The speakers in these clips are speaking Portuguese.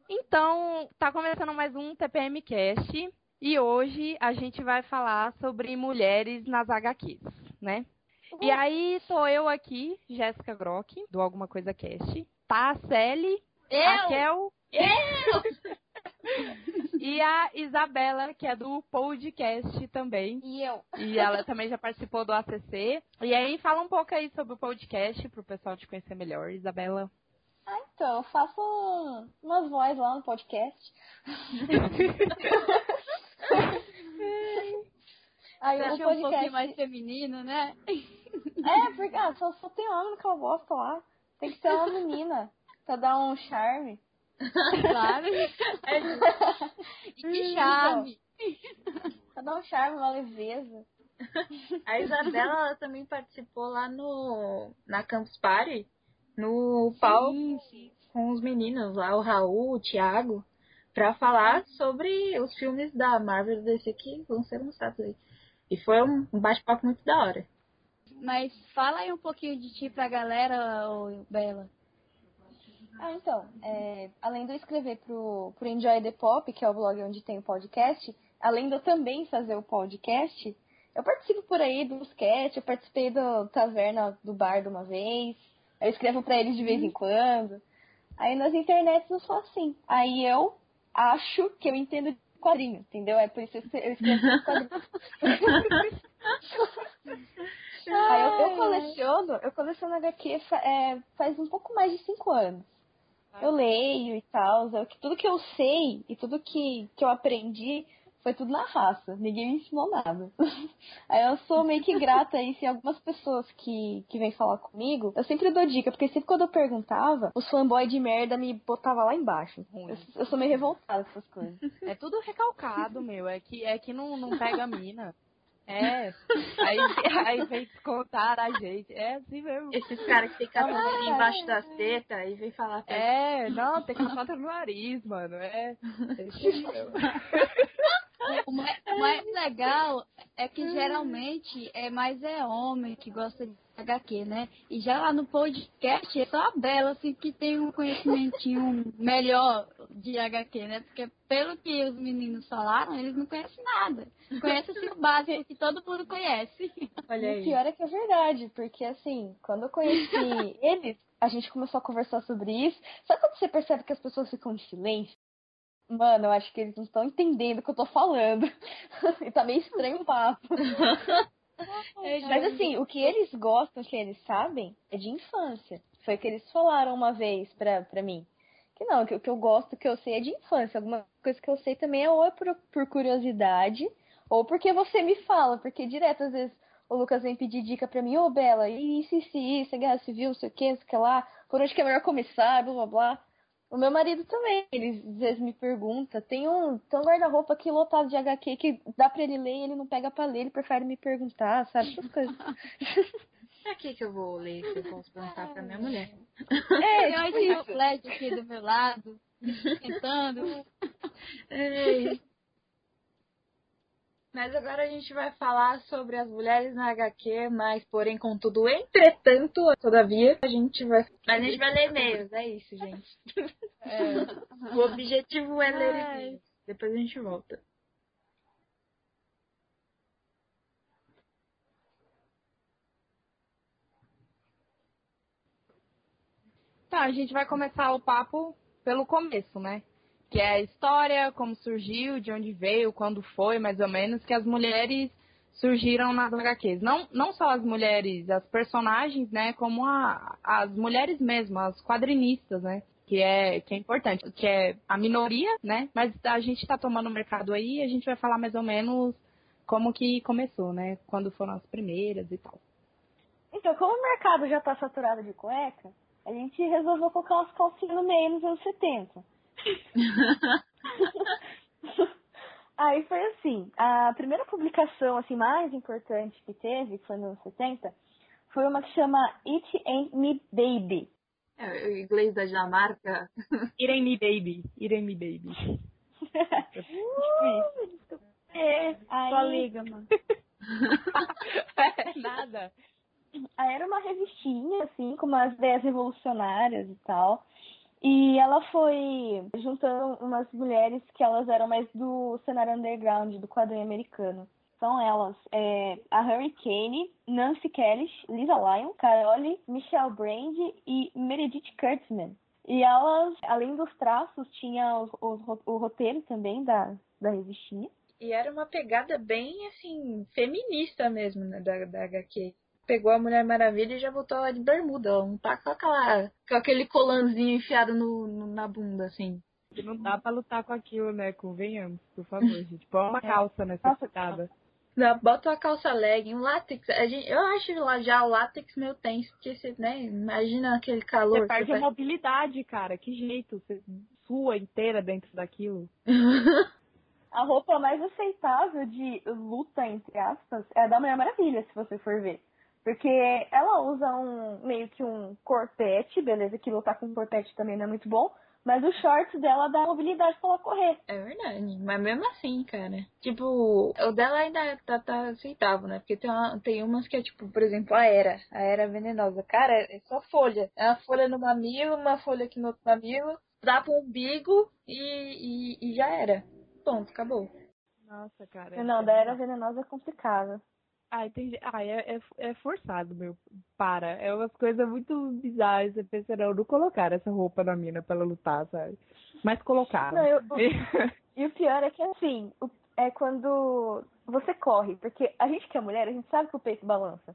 Então, tá começando mais um TPM Cast e hoje a gente vai falar sobre mulheres nas HQs, né? E aí, tô eu aqui, Jéssica Grock, do Alguma Coisa Cast, tá a Celi, a Kel e a Isabela, que é do podcast também. E eu. E ela também já participou do ACC. E aí, fala um pouco aí sobre o podcast pro pessoal te conhecer melhor, Isabela. Então, eu faço umas vozes lá no podcast. Aí Você o achou um pouquinho podcast... mais feminino, né? porque só tem homem que eu gosto lá. Tem que ter uma menina pra dar um charme. Claro. E que charme. Pra dar um charme, uma leveza. A Isabela ela também participou lá na Campus Party, no palco com os meninos lá, o Raul, o Thiago, pra falar sobre os filmes da Marvel e DC que vão ser lançados aí. E foi um bate-papo muito da hora. Mas fala aí um pouquinho de ti pra galera, ô Bela. Então, além de eu escrever pro Enjoy the Pop, que é o blog onde tem o podcast, além de eu também fazer o podcast, eu participo por aí dos cast, eu participei do Taverna do Bar de uma vez, eu escrevo pra eles de vez em quando. Aí nas internets eu sou assim. Aí eu acho que eu entendo de quadrinho, entendeu? É por isso que eu escrevo quadrinhos. Aí eu coleciono HQ faz um pouco mais de 5 anos. Eu leio e tal, tudo que eu sei e tudo que eu aprendi foi tudo na raça, ninguém me ensinou nada. Aí eu sou meio que grata aí, se algumas pessoas que vêm falar comigo, eu sempre dou dica, porque sempre quando eu perguntava, os fanboy de merda me botava lá embaixo. Eu sou meio revoltada com essas coisas. É tudo recalcado, meu, é que não pega a mina. Aí vem descontar a gente. É assim mesmo. Esses caras que tem catupiry embaixo das tetas e vem falar pra não, tem cascata no nariz, mano. É isso mesmo. O mais legal é que geralmente é homem que gosta de HQ, né? E já lá no podcast é só a Bela, assim, que tem um conhecimentinho melhor de HQ, né? Porque pelo que os meninos falaram, eles não conhecem nada. Conhecem assim, o básico que todo mundo conhece. Olha aí. O pior é que é verdade, porque assim, quando eu conheci eles, a gente começou a conversar sobre isso. Sabe quando você percebe que as pessoas ficam em silêncio? Mano, eu acho que eles não estão entendendo o que eu tô falando. E tá meio estranho o papo. Mas assim, o que eles gostam, o que eles sabem, é de infância. Foi o que eles falaram uma vez pra mim. Que não, o que eu gosto, o que eu sei é de infância. Alguma coisa que eu sei também ou é por curiosidade, ou porque você me fala. Porque direto, às vezes, o Lucas vem pedir dica pra mim, Bela, isso, a guerra civil, não sei o que lá, por onde que é melhor começar, blá blá blá. O meu marido também, ele às vezes me pergunta, tem um guarda-roupa aqui lotado de HQ que dá pra ele ler e ele não pega pra ler, ele prefere me perguntar, sabe? Essas coisas. Pra que eu vou ler se eu posso perguntar pra minha mulher? Eu tenho o Fred aqui do meu lado, esquentando. Mas agora a gente vai falar sobre as mulheres na HQ, mas porém, contudo, entretanto, todavia, a gente vai ler e-mails, é isso, gente. O objetivo é ler e-mails. Depois a gente volta. Tá, a gente vai começar o papo pelo começo, né? Que é a história, como surgiu, de onde veio, quando foi, mais ou menos, que as mulheres surgiram nas HQs. Não só as mulheres, as personagens, né? Como as mulheres mesmo, as quadrinistas, né? Que é importante, que é a minoria, né? Mas a gente tá tomando o mercado aí e a gente vai falar mais ou menos como que começou, né? Quando foram as primeiras e tal. Então, como o mercado já tá saturado de cueca, a gente resolveu colocar umas calcinhas no meio nos anos 70. Aí foi assim, a primeira publicação assim, mais importante que teve, que foi nos anos 70, foi uma que chama It Ain't Me Baby. O inglês da Dinamarca. It Ain't Me Baby. It Ain't Me Baby. Isso. Aí... Só liga, mano. Nada. Aí era uma revistinha, assim, com umas ideias revolucionárias e tal. E ela foi juntando umas mulheres que elas eram mais do cenário underground, do quadrinho americano. São elas, a Hurricane, Nancy Kelly, Lisa Lyon, Carole, Michelle Brand e Meredith Kurtzman. E elas, além dos traços, tinha o roteiro também da revistinha. E era uma pegada bem, assim, feminista mesmo, né, da HQ. Pegou a Mulher Maravilha e já botou ela de bermuda. Ela não tá com aquele colanzinho enfiado na bunda, assim. Não dá pra lutar com aquilo, né? Convenhamos, por favor, gente. Põe uma calça nessa pitada. Não, bota uma calça leg, um látex. Eu acho lá já o látex meio tenso, porque você, né, imagina aquele calor. Você perde a mobilidade, cara. Que jeito? Você sua inteira dentro daquilo. A roupa mais aceitável de luta, entre aspas, é a da Mulher Maravilha, se você for ver. Porque ela usa meio que um corpete, beleza, que lutar com corpete também não é muito bom, mas o shorts dela dá mobilidade pra ela correr. É verdade, mas mesmo assim, cara. Tipo, o dela ainda tá aceitável, né? Porque tem umas que é tipo, por exemplo, a Era venenosa. Cara, é só folha. É uma folha no mamilo, uma folha aqui no outro mamilo, dá pro umbigo e já era. Ponto, acabou. Nossa, cara. Não, da Era Venenosa é complicado. Entendi. É forçado, meu. Para. É umas coisas muito bizarras. Você pensa, não colocaram essa roupa na mina pra ela lutar, sabe? Mas colocaram. Não, e o pior é que, assim, é quando você corre. Porque a gente que é mulher, a gente sabe que o peito balança.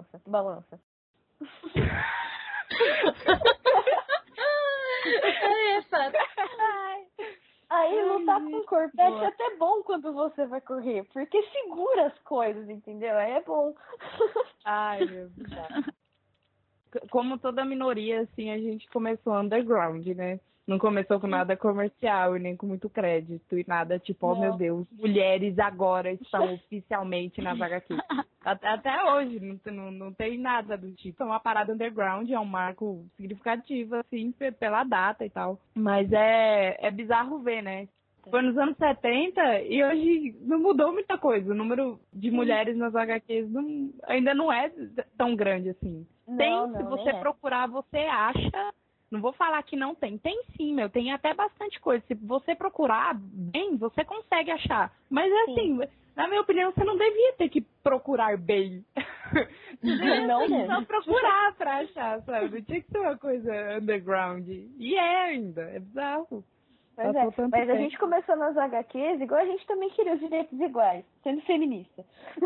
É fato. Aí lutar com corpete é até bom quando você vai correr, porque segura as coisas, entendeu? Aí é bom. Ai, meu Deus. Como toda minoria, assim, a gente começou underground, né? Não começou com nada comercial e nem com muito crédito e nada tipo, oh meu Deus, mulheres agora estão oficialmente nas HQ. Até hoje não tem nada do tipo. É uma parada underground, é um marco significativo, assim, pela data e tal. Mas é bizarro ver, né? Foi nos anos 70 e hoje não mudou muita coisa. O número de mulheres nas HQs ainda não é tão grande assim. Se você procurar, você acha. Não vou falar que não tem. Tem sim, meu. Tem até bastante coisa. Se você procurar bem, você consegue achar. Mas assim, na minha opinião, você não devia ter que procurar bem. Você devia só procurar pra achar, sabe? Não tinha que ser uma coisa underground. E é ainda. É bizarro. Mas a gente começou nas HQs igual a gente também queria os direitos iguais, sendo feminista.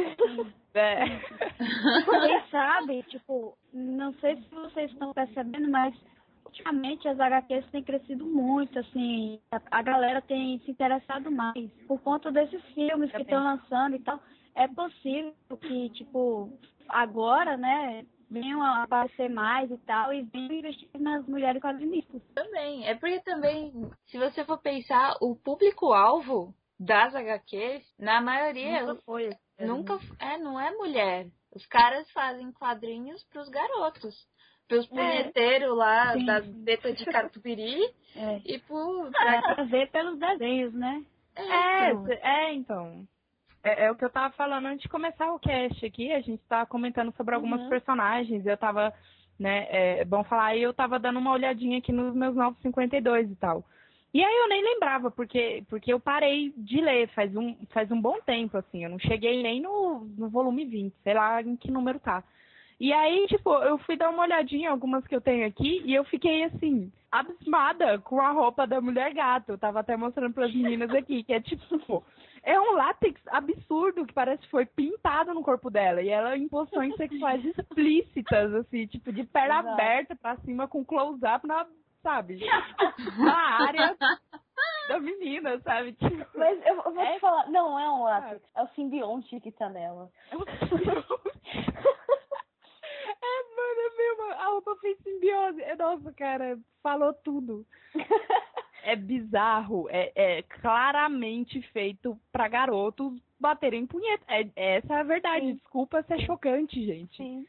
Vocês sabem, tipo, não sei se vocês estão percebendo, mas ultimamente as HQs têm crescido muito, assim, a galera tem se interessado mais por conta desses filmes que estão lançando e tal. É possível que, tipo, agora, né, venham a aparecer mais e tal, e venham investir nas mulheres quadrinistas. Também, é porque também, se você for pensar, o público-alvo das HQs, na maioria, não é mulher. Os caras fazem quadrinhos pros garotos. Pros punheteiros lá, das tetas de catupiry, e pra ver pelos desenhos, né? Então. É o que eu tava falando antes de começar o cast aqui. A gente tava comentando sobre algumas personagens. Eu tava, né, é bom falar, eu tava dando uma olhadinha aqui nos meus 952 e tal. E aí eu nem lembrava, porque eu parei de ler faz um bom tempo, assim. Eu não cheguei nem no volume 20, sei lá em que número tá. E aí, tipo, eu fui dar uma olhadinha em algumas que eu tenho aqui e eu fiquei, assim, abismada com a roupa da Mulher Gato. Eu tava até mostrando pras meninas aqui, que é tipo... É um látex absurdo que parece que foi pintado no corpo dela. E ela em posições sexuais explícitas, assim, tipo, de perna aberta pra cima com close-up sabe? Na área da menina, sabe? Tipo, mas eu vou te falar, não é um látex, é o simbionte que tá nela. É um simbionte. Mano, é mesmo. A roupa fez simbiose. Nossa, cara, falou tudo. É bizarro. É claramente feito pra garotos baterem punheta. Essa é a verdade. Sim. Desculpa se é chocante, gente. Sim.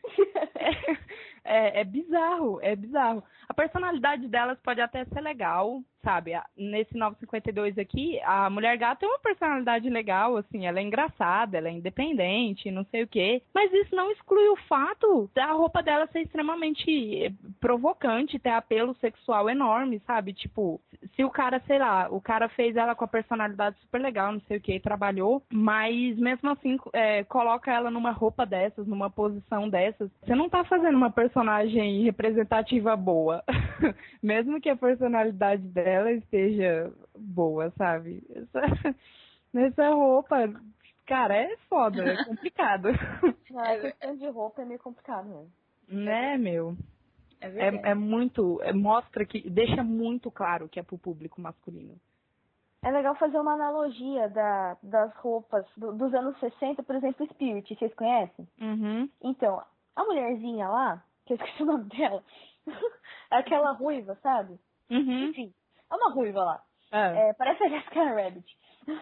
É bizarro, é bizarro. A personalidade delas pode até ser legal, sabe? Nesse 952 aqui, a Mulher Gato tem uma personalidade legal, assim, ela é engraçada, ela é independente, não sei o quê. Mas isso não exclui o fato da roupa dela ser extremamente provocante, ter apelo sexual enorme, sabe? Tipo, se o cara, sei lá, o cara fez ela com a personalidade super legal, não sei o quê, e trabalhou, mas mesmo assim, coloca ela numa roupa dessas, numa posição dessas, você não tá fazendo uma personagem representativa boa. Mesmo que a personalidade dela esteja boa, sabe? Essa roupa, cara, é foda, é complicado. Não, a questão de roupa é meio complicado mesmo. Né, meu? É verdade. É muito. Mostra que. Deixa muito claro que é pro público masculino. É legal fazer uma analogia das roupas dos anos 60, por exemplo, Spirit, vocês conhecem? Uhum. Então, a mulherzinha lá, que eu esqueci o nome dela, é aquela ruiva, sabe? Uhum. Enfim, é uma ruiva lá. Parece a Jessica Rabbit.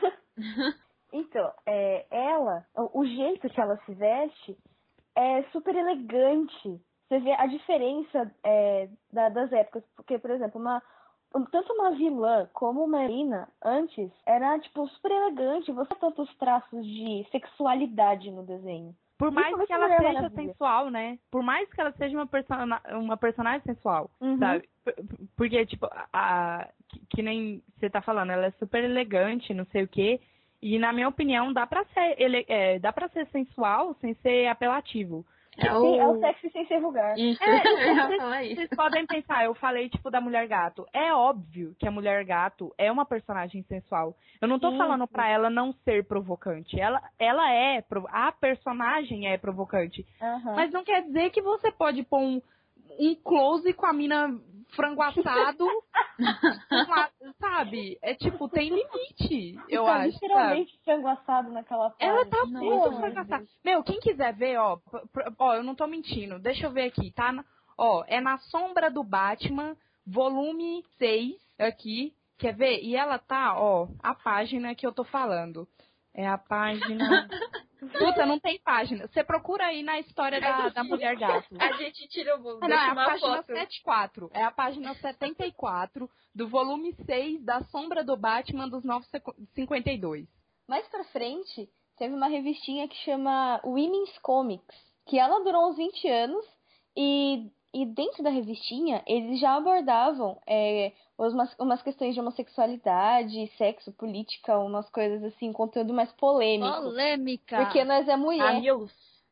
Então, ela, o jeito que ela se veste é super elegante. Você vê a diferença das épocas. Porque, por exemplo, tanto uma vilã como uma heroína, antes, era, tipo, super elegante. Você tem tantos traços de sexualidade no desenho. Por mais que ela Mulher seja Maravilha. sensual, né? Por mais que ela seja uma personagem sensual, sabe? Porque, tipo, que nem você tá falando, ela é super elegante, não sei o quê. E, na minha opinião, dá pra ser sensual sem ser apelativo. É o sexy sem ser vulgar. Isso. Vocês podem pensar, eu falei, tipo, da Mulher Gato. É óbvio que a Mulher Gato é uma personagem sensual. Eu não tô falando pra ela não ser provocante. Ela a personagem é provocante. Mas não quer dizer que você pode pôr um close com a mina frango assado, sabe? É tipo, tem limite, eu tá acho. Literalmente frango assado naquela parte. Ela tá muito Deus. frango assado. Meu, quem quiser ver, ó, eu não tô mentindo, deixa eu ver aqui, tá? É na Sombra do Batman, volume 6, aqui, quer ver? E ela tá, a página que eu tô falando. É a página... Puta, não tem página. Você procura aí na história da Mulher Gato. A gente tirou Não, é a uma página foto. 74. É a página 74 do volume 6 da Sombra do Batman dos 952. Mais pra frente, teve uma revistinha que chama Women's Comics, que ela durou uns 20 anos e dentro da revistinha eles já abordavam umas questões de homossexualidade, sexo, política, umas coisas assim, conteúdo mais polêmico. Polêmica! Porque nós é mulher. Amigos.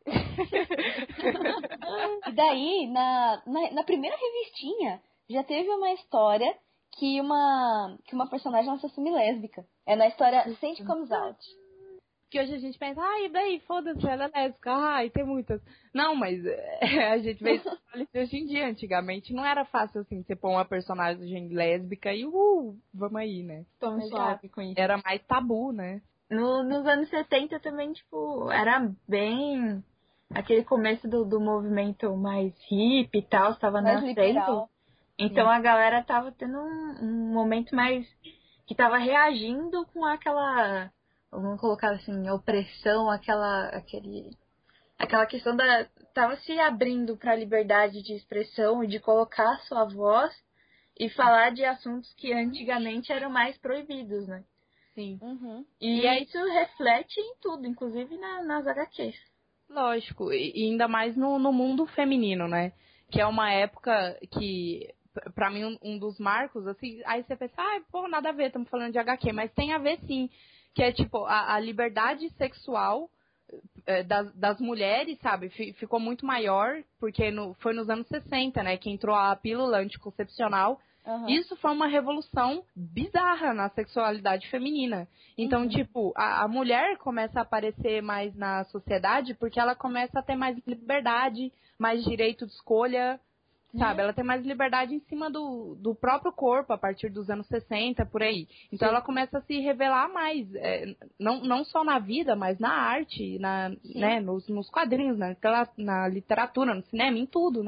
E daí, na primeira revistinha, já teve uma história que uma personagem ela se assume lésbica. É na história Saint Comes Out. Que hoje a gente pensa, e daí, foda-se, ela é lésbica, tem muitas. Não, mas a gente vê isso hoje em dia. Antigamente não era fácil, assim, você pôr uma personagem lésbica e vamos aí, né? Tão suave com isso. Era mais tabu, né? Nos anos 70 também, tipo, era bem aquele começo do movimento mais hippie e tal, estava nascendo. Então a galera tava tendo um momento mais que tava reagindo com aquela, vamos colocar assim, opressão, aquela questão tava se abrindo para a liberdade de expressão e de colocar a sua voz e falar de assuntos que antigamente eram mais proibidos, né? Sim. E isso reflete em tudo, inclusive nas HQs. Lógico, e ainda mais no mundo feminino, né? Que é uma época que, pra mim, um dos marcos, assim, aí você pensa, nada a ver, estamos falando de HQ, mas tem a ver sim, que é tipo, a liberdade sexual das mulheres, sabe, ficou muito maior, porque foi nos anos 60, né, que entrou a pílula anticoncepcional. Isso foi uma revolução bizarra na sexualidade feminina. Então, tipo, a mulher começa a aparecer mais na sociedade porque ela começa a ter mais liberdade, mais direito de escolha, sabe? Ela tem mais liberdade em cima do próprio corpo a partir dos anos 60, por aí. Então, ela começa a se revelar mais, não só na vida, mas na arte, né, nos quadrinhos, na literatura, no cinema, em tudo, né?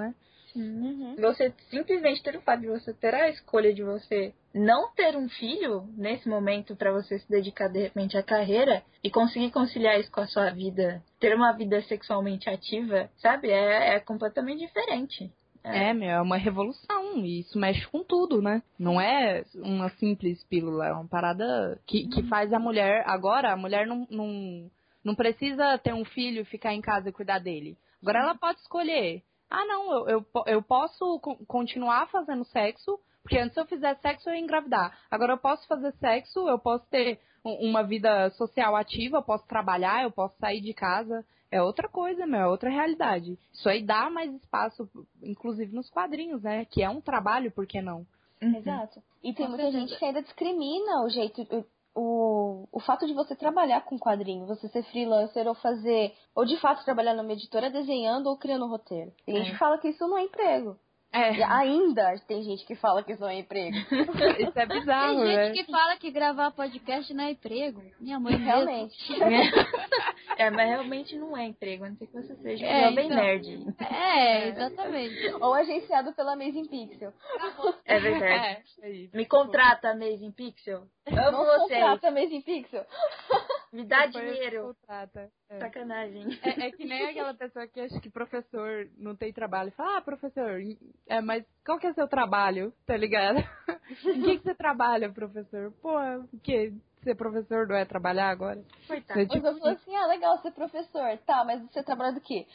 Você simplesmente ter o fato de você ter a escolha de você não ter um filho nesse momento para você se dedicar de repente à carreira e conseguir conciliar isso com a sua vida, ter uma vida sexualmente ativa, sabe? É completamente diferente. É uma revolução, e isso mexe com tudo, né? Não é uma simples pílula, é uma parada que faz a mulher... Agora, a mulher não precisa ter um filho e ficar em casa e cuidar dele. Agora ela pode escolher. Ah, não, eu posso continuar fazendo sexo, porque antes se eu fizer sexo eu ia engravidar. Agora eu posso fazer sexo, eu posso ter uma vida social ativa, eu posso trabalhar, eu posso sair de casa. É outra coisa, é outra realidade. Isso aí dá mais espaço, inclusive nos quadrinhos, né? Que é um trabalho, por que não? Exato. E tem muita gente que ainda discrimina o jeito... O fato de você trabalhar com quadrinho, você ser freelancer ou de fato trabalhar numa editora desenhando ou criando um roteiro. Tem gente que fala que isso não é emprego. E ainda tem gente que fala que isso não é emprego. Isso é bizarro, Tem né? gente que fala que gravar podcast não é emprego. Minha mãe Realmente. Mas realmente não é emprego, a não ser que você seja um jovem então, nerd. Exatamente. Ou agenciado pela Amazing Pixel. É verdade. É isso. Me contrata, Amazing Pixel. Amo Não vocês. contrata Amazing Pixel. Me dá Depois dinheiro. contrata. Sacanagem. É que nem aquela pessoa que acha que professor não tem trabalho. Fala, professor, mas qual que é o seu trabalho? Tá ligado? Em que você trabalha, professor? Pô, o quê? Ser professor não é trabalhar agora? Coitado. Mas eu falo assim, legal ser professor. Tá, mas você trabalha do quê?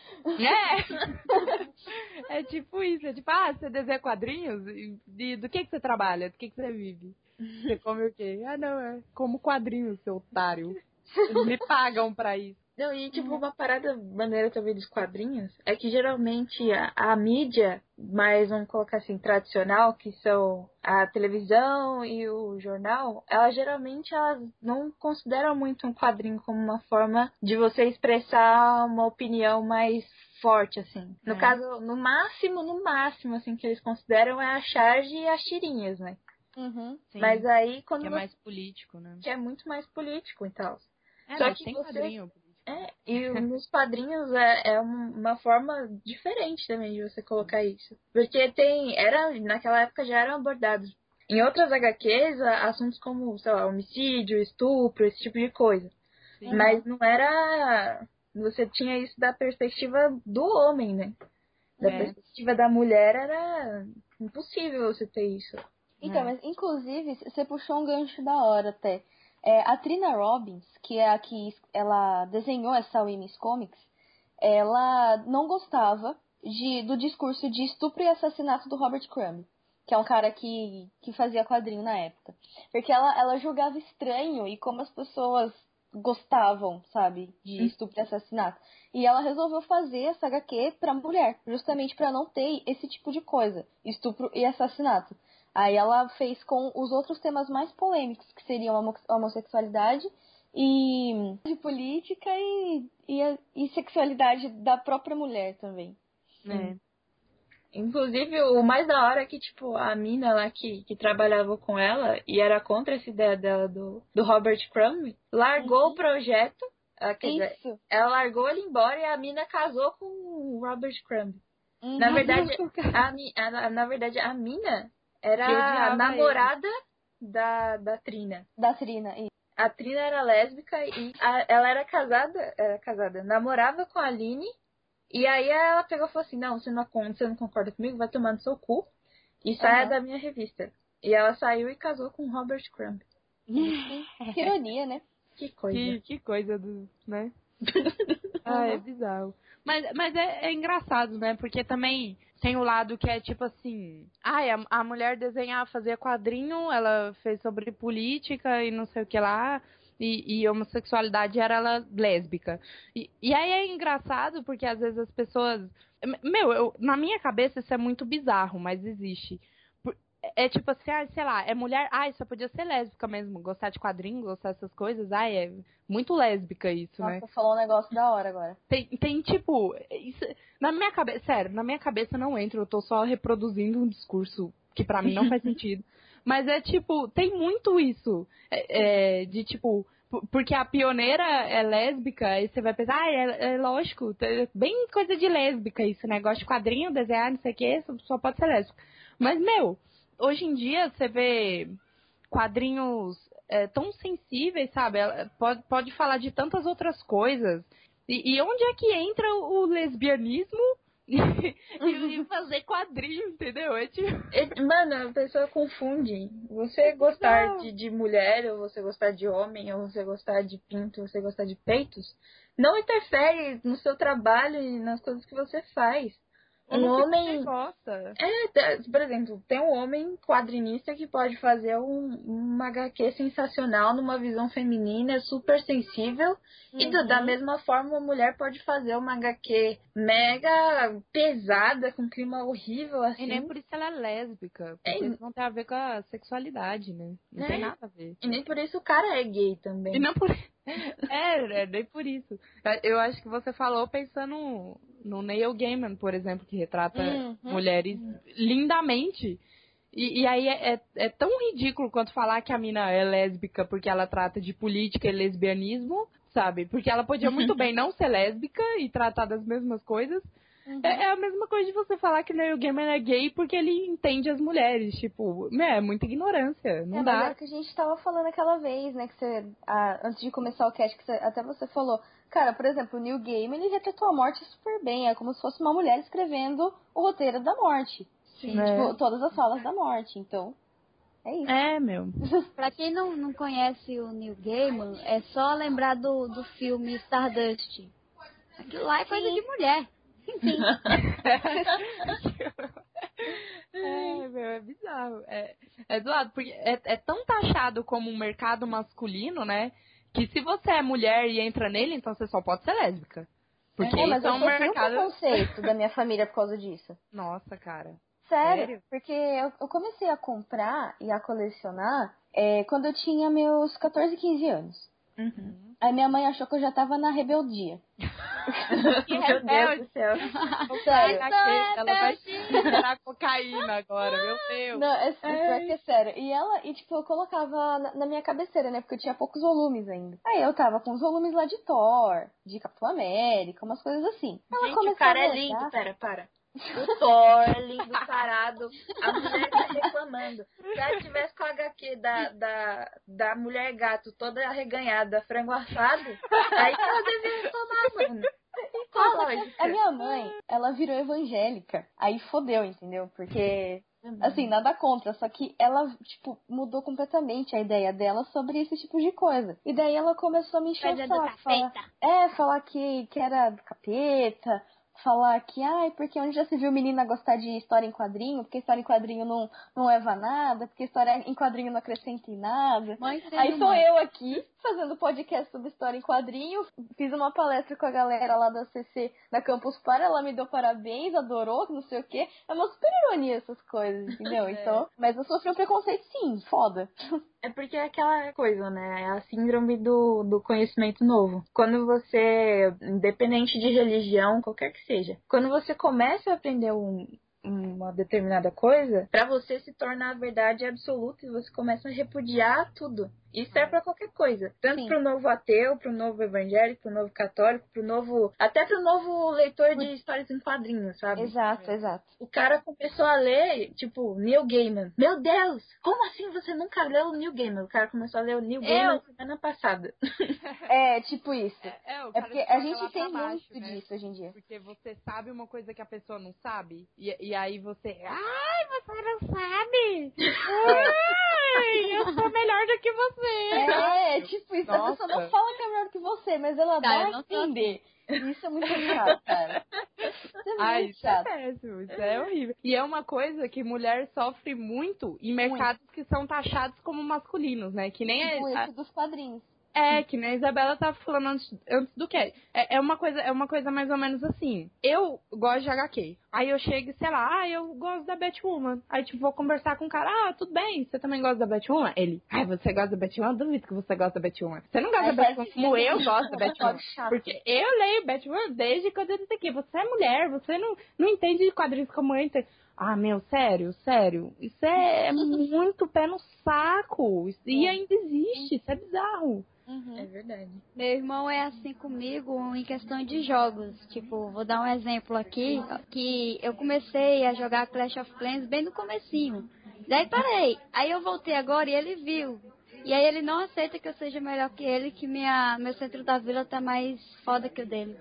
É tipo isso. É tipo, você desenha quadrinhos? E do que você trabalha? Do que você vive? Você come o quê? Não, é como quadrinhos, seu otário. Eles me pagam pra isso. Não, e tipo, uma parada maneira também dos quadrinhos é que geralmente a mídia, mais vamos colocar assim, tradicional, que são a televisão e o jornal, elas não consideram muito um quadrinho como uma forma de você expressar uma opinião mais forte, assim. No caso, no máximo, assim, que eles consideram é a charge e as tirinhas, né? Sim, mas aí quando que é mais político, né? que é muito mais político e tal. Só que tem quadrinho político. E nos quadrinhos é uma forma diferente também de você colocar isso. Porque naquela época já eram abordados em outras HQs assuntos como, sei lá, homicídio, estupro, esse tipo de coisa. Sim. Mas não era... Você tinha isso da perspectiva do homem, né? Da perspectiva da mulher era impossível você ter isso. Então, mas inclusive, você puxou um gancho da hora até. A Trina Robbins, que é a que ela desenhou essa Women's Comics, ela não gostava do discurso de estupro e assassinato do Robert Crumb, que é um cara que fazia quadrinho na época. Porque ela julgava estranho e como as pessoas gostavam, sabe, de estupro e assassinato. E ela resolveu fazer essa HQ pra mulher, justamente pra não ter esse tipo de coisa, estupro e assassinato. Aí ela fez com os outros temas mais polêmicos, que seriam a homossexualidade e política e sexualidade da própria mulher também. Inclusive, o mais da hora é que, tipo, a mina lá que trabalhava com ela e era contra essa ideia dela do Robert Crumb, largou o projeto. Ela largou ele embora e a mina casou com o Robert Crumb. Na verdade, a mina era a namorada da Trina. Da Trina, isso. A Trina era lésbica e ela era casada, namorava com a Aline. E aí ela pegou e falou assim, não, você não concorda comigo, vai tomar no seu cu e saia da minha revista. E ela saiu e casou com Robert Crumb. Que ironia, né? Que coisa. Que coisa né? É bizarro. Mas é engraçado, né? Porque também tem o lado que é tipo assim... a mulher desenhar, fazia quadrinho, ela fez sobre política e não sei o que lá... E homossexualidade era ela lésbica. E aí é engraçado porque às vezes as pessoas... na minha cabeça isso é muito bizarro, mas existe. É tipo assim, sei lá, é mulher... só podia ser lésbica mesmo, gostar de quadrinhos, gostar dessas coisas. É muito lésbica isso, Nossa, né? Nossa, falou um negócio da hora agora. Tem tipo... Isso, na minha cabeça, sério, na minha cabeça não entra, eu tô só reproduzindo um discurso que pra mim não faz sentido. Mas é tipo, tem muito isso. De tipo, Porque a pioneira é lésbica, aí você vai pensar, é lógico, bem coisa de lésbica isso, negócio de quadrinho, desenhar, não sei o que, só pode ser lésbico. Mas, hoje em dia você vê quadrinhos tão sensíveis, sabe? Ela pode falar de tantas outras coisas. E onde é que entra o lesbianismo e fazer quadrinho, entendeu? Mano, a pessoa confunde. Você gostar de mulher, ou você gostar de homem, ou você gostar de pinto, ou você gostar de peitos, não interfere no seu trabalho e nas coisas que você faz. Um homem gosta. Por exemplo, tem um homem quadrinista que pode fazer uma HQ sensacional numa visão feminina, super sensível. E da mesma forma, uma mulher pode fazer uma HQ mega pesada, com um clima horrível, assim. E nem por isso ela é lésbica. Porque isso não tem a ver com a sexualidade, né? Não tem nada a ver. E nem por isso o cara é gay também. E não por nem por isso. Eu acho que você falou pensando no Neil Gaiman, por exemplo, que retrata mulheres lindamente. E aí é tão ridículo quanto falar que a mina é lésbica porque ela trata de política e lesbianismo, sabe? Porque ela podia muito bem não ser lésbica e tratar das mesmas coisas. É a mesma coisa de você falar que o Neil Gaiman é gay porque ele entende as mulheres. Tipo, é muita ignorância. Não dá. Mas é o que a gente tava falando aquela vez, né? Que você, antes de começar o cast, que até você falou. Cara, por exemplo, o Neil Gaiman, ele retratou a morte super bem. É como se fosse uma mulher escrevendo o roteiro da morte. Sim. Tipo, todas as falas da morte. Então, é isso. Pra quem não conhece o Neil Gaiman, é só lembrar do filme Stardust. Aquilo lá é coisa de mulher. Enfim. É bizarro. É zoado, porque é tão taxado como um mercado masculino, né? Que se você é mulher e entra nele, então você só pode ser lésbica. Porque mas isso é um eu mercado... tenho um preconceito da minha família por causa disso. Nossa, cara. Sério? Porque eu comecei a comprar e a colecionar quando eu tinha meus 14, 15 anos. Aí minha mãe achou que eu já tava na rebeldia. Meu Deus do céu. Sério. Ela vai tirar cocaína agora, meu Deus. Não, pior que é sério. E tipo, eu colocava na minha cabeceira, né? Porque eu tinha poucos volumes ainda. Aí eu tava com os volumes lá de Thor, de Capitão América, umas coisas assim. Gente, o cara é lindo. Para. O Thor é lindo, sarado. A mulher tá reclamando. Se ela tivesse com a HQ da mulher gato toda arreganhada, frango assado, aí que ela deveria tomar, mano. Qual a lógica? A minha mãe, ela virou evangélica. Aí fodeu, entendeu? Porque, assim, nada contra. Só que ela, tipo, mudou completamente a ideia dela sobre esse tipo de coisa. E daí ela começou a me encher o saco. Falar que era do capeta. Falar que, porque onde já se viu menina gostar de história em quadrinho, porque história em quadrinho não leva a nada, porque história em quadrinho não acrescenta em nada. Aí sou eu aqui, fazendo podcast sobre história em quadrinho, fiz uma palestra com a galera lá da CC, da Campus Party, ela me deu parabéns, adorou, não sei o quê. É uma super ironia essas coisas, entendeu? Então, mas eu sofri um preconceito sim, foda. É porque é aquela coisa, né? É a síndrome do conhecimento novo. Quando você, independente de religião, qualquer que seja, quando você começa a aprender uma determinada coisa, pra você se tornar a verdade absoluta e você começa a repudiar tudo. Isso é pra qualquer coisa. Tanto pro novo ateu, pro novo evangélico, pro novo católico, até pro novo leitor de histórias em quadrinhos, sabe? Exato. O cara começou a ler, tipo, Neil Gaiman. Meu Deus! Como assim você nunca leu o Neil Gaiman? O cara começou a ler o Neil Gaiman semana passada. Tipo isso. É porque a gente tem muito disso hoje em dia. Porque você sabe uma coisa que a pessoa não sabe. E aí você... você não sabe! Eu sou melhor do que você! Tipo isso. A pessoa não fala que é melhor que você, mas ela dá a entender. Isso é muito chato, cara. Isso é muito chato. É péssimo, isso é horrível. E é uma coisa que mulher sofre muito em mercados que são taxados como masculinos, né? Que nem esse dos quadrinhos. Que nem a Isabela tava falando antes do que. É uma coisa mais ou menos assim. Eu gosto de HQ. Aí eu chego e sei lá, eu gosto da Batwoman. Aí tipo, vou conversar com o cara, tudo bem, você também gosta da Batwoman? Ele, você gosta da Batwoman? Eu duvido que você gosta da Batwoman. Você não gosta da Batwoman como eu gosto da Batwoman. Porque eu leio Batwoman desde quando eu disse aqui. Você é mulher, você não entende de quadrinhos como eu entendo. Sério. Isso é muito pé no saco. E ainda existe, isso é bizarro. É verdade. Meu irmão é assim comigo em questão de jogos. Tipo, vou dar um exemplo aqui, que eu comecei a jogar Clash of Clans bem no comecinho. Daí parei. Aí eu voltei agora e ele viu. E aí ele não aceita que eu seja melhor que ele, que meu centro da vila tá mais foda que o dele.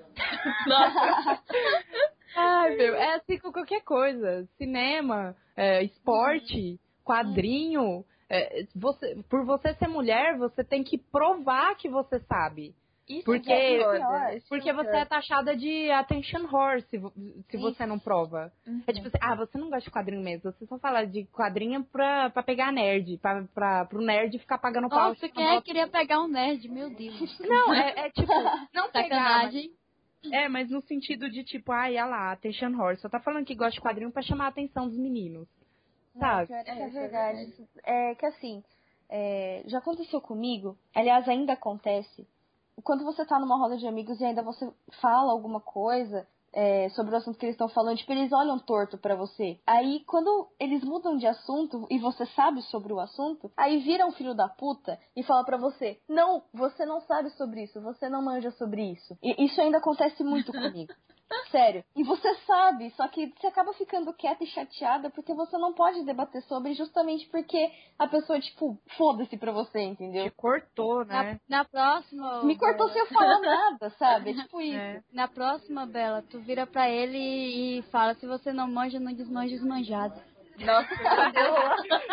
Ai, meu, é assim com qualquer coisa. Cinema, esporte, quadrinho. Por você ser mulher, você tem que provar que você sabe. Isso Porque, é pior, porque você é taxada de attention whore se você não prova. Uhum. É tipo assim, você não gosta de quadrinho mesmo. Você só fala de quadrinho pra pegar nerd. Pro nerd ficar pagando pau. Nossa, quem queria pegar um nerd? Meu Deus. Não, é tipo, não pegar. Sacanagem. Mas no sentido de tipo, olha lá, attention whore. Só tá falando que gosta de quadrinho pra chamar a atenção dos meninos. Sabe? Não, é verdade. É que assim, já aconteceu comigo, aliás, ainda acontece. Quando você tá numa roda de amigos e ainda você fala alguma coisa sobre o assunto que eles estão falando, tipo, eles olham torto pra você. Aí, quando eles mudam de assunto e você sabe sobre o assunto, aí vira um filho da puta e fala pra você, não, você não sabe sobre isso, você não manja sobre isso. E isso ainda acontece muito comigo. Sério. E você sabe, só que você acaba ficando quieta e chateada porque você não pode debater sobre justamente porque a pessoa, tipo, foda-se pra você, entendeu? Te cortou, né? Na próxima... Me cortou sem eu falar nada, sabe? É tipo isso. Na próxima, Bela, tu vira pra ele e fala, se você não manja, não desmanja os manjados. Nossa, meu Deus.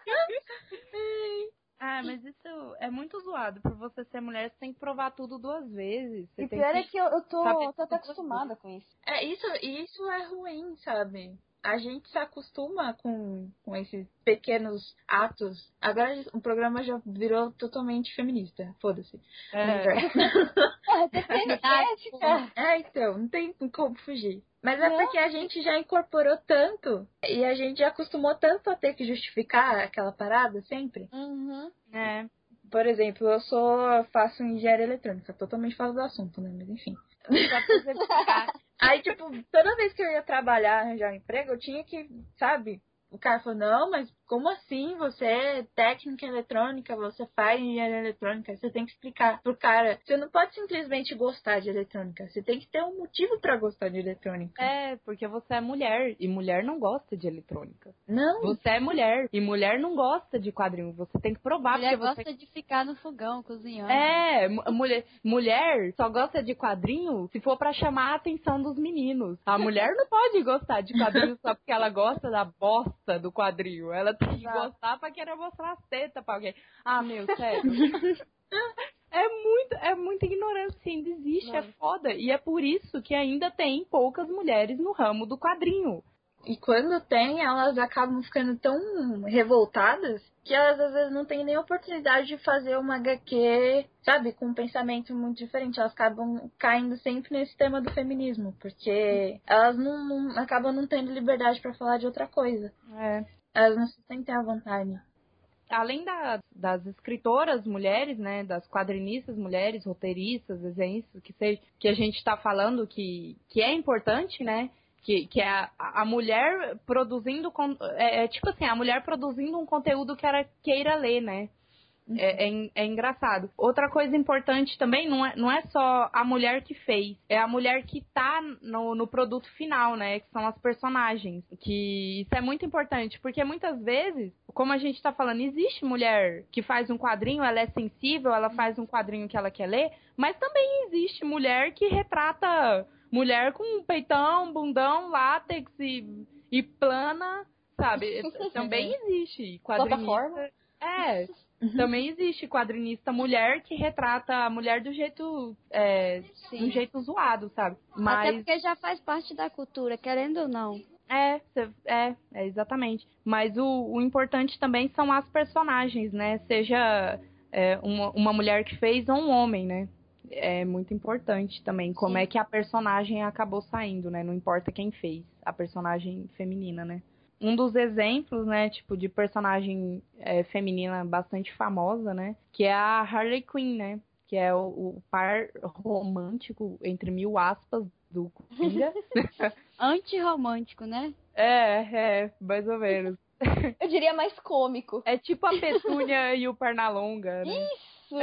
Mas isso é muito zoado. Por você ser mulher, você tem que provar tudo 2 vezes. Você E tem pior é que eu tô saber até tudo. acostumada com isso. Isso é ruim, sabe? A gente se acostuma com esses pequenos atos. Agora o programa já virou totalmente feminista. Foda-se. Depende ética. Então, não tem como fugir. Mas é porque a gente já incorporou tanto e a gente já acostumou tanto a ter que justificar aquela parada sempre. Uhum. Por exemplo, eu faço engenharia eletrônica, totalmente fora do assunto, né? Mas enfim. Aí, tipo, toda vez que eu ia trabalhar, arranjar um emprego, eu tinha que, sabe? O cara falou, não, mas como assim? Você é técnica eletrônica, você faz engenharia eletrônica, você tem que explicar pro cara. Você não pode simplesmente gostar de eletrônica, você tem que ter um motivo pra gostar de eletrônica. Porque você é mulher, e mulher não gosta de eletrônica. Não. Você é mulher, e mulher não gosta de quadrinho. Você tem que provar. Mulher porque gosta de ficar no fogão, cozinhando. Mulher só gosta de quadrinho se for pra chamar a atenção dos meninos. A mulher não pode gostar de quadrinho só porque ela gosta da bosta do quadrinho. Ela tem que gostar pra querer mostrar as tetas pra alguém. Meu, sério. É muita ignorância, ainda existe, é foda. E é por isso que ainda tem poucas mulheres no ramo do quadrinho. E quando tem, elas acabam ficando tão revoltadas que elas às vezes não têm nem oportunidade de fazer uma HQ, sabe, com um pensamento muito diferente. Elas acabam caindo sempre nesse tema do feminismo, porque elas acabam não tendo liberdade pra falar de outra coisa. Elas não se sentem à vontade. Além das escritoras mulheres, né, das quadrinistas mulheres, roteiristas, desenhistas, que a gente tá falando que é importante, né? Que é a mulher produzindo... tipo assim, a mulher produzindo um conteúdo que ela queira ler, né? É engraçado. Outra coisa importante também não é só a mulher que fez, é a mulher que tá no produto final, né? Que são as personagens. Que isso é muito importante, porque muitas vezes, como a gente tá falando, existe mulher que faz um quadrinho, ela é sensível, ela faz um quadrinho que ela quer ler, mas também existe mulher que retrata mulher com peitão, bundão, látex e plana, sabe? Também existe quadrinista. Plataforma? Também existe quadrinista mulher que retrata a mulher do jeito zoado, sabe? Mas... Até porque já faz parte da cultura, querendo ou não. Exatamente. Mas o importante também são as personagens, né? Seja uma mulher que fez ou um homem, né? É muito importante também como é que a personagem acabou saindo, né? Não importa quem fez a personagem feminina, né? Um dos exemplos, né, tipo, de personagem feminina bastante famosa, né? Que é a Harley Quinn, né? Que é o par romântico, entre 1000 aspas, do Coringa. Antirromântico, né? Mais ou menos. Eu diria mais cômico. É tipo a Petúnia e o Pernalonga, né? Isso! Isso!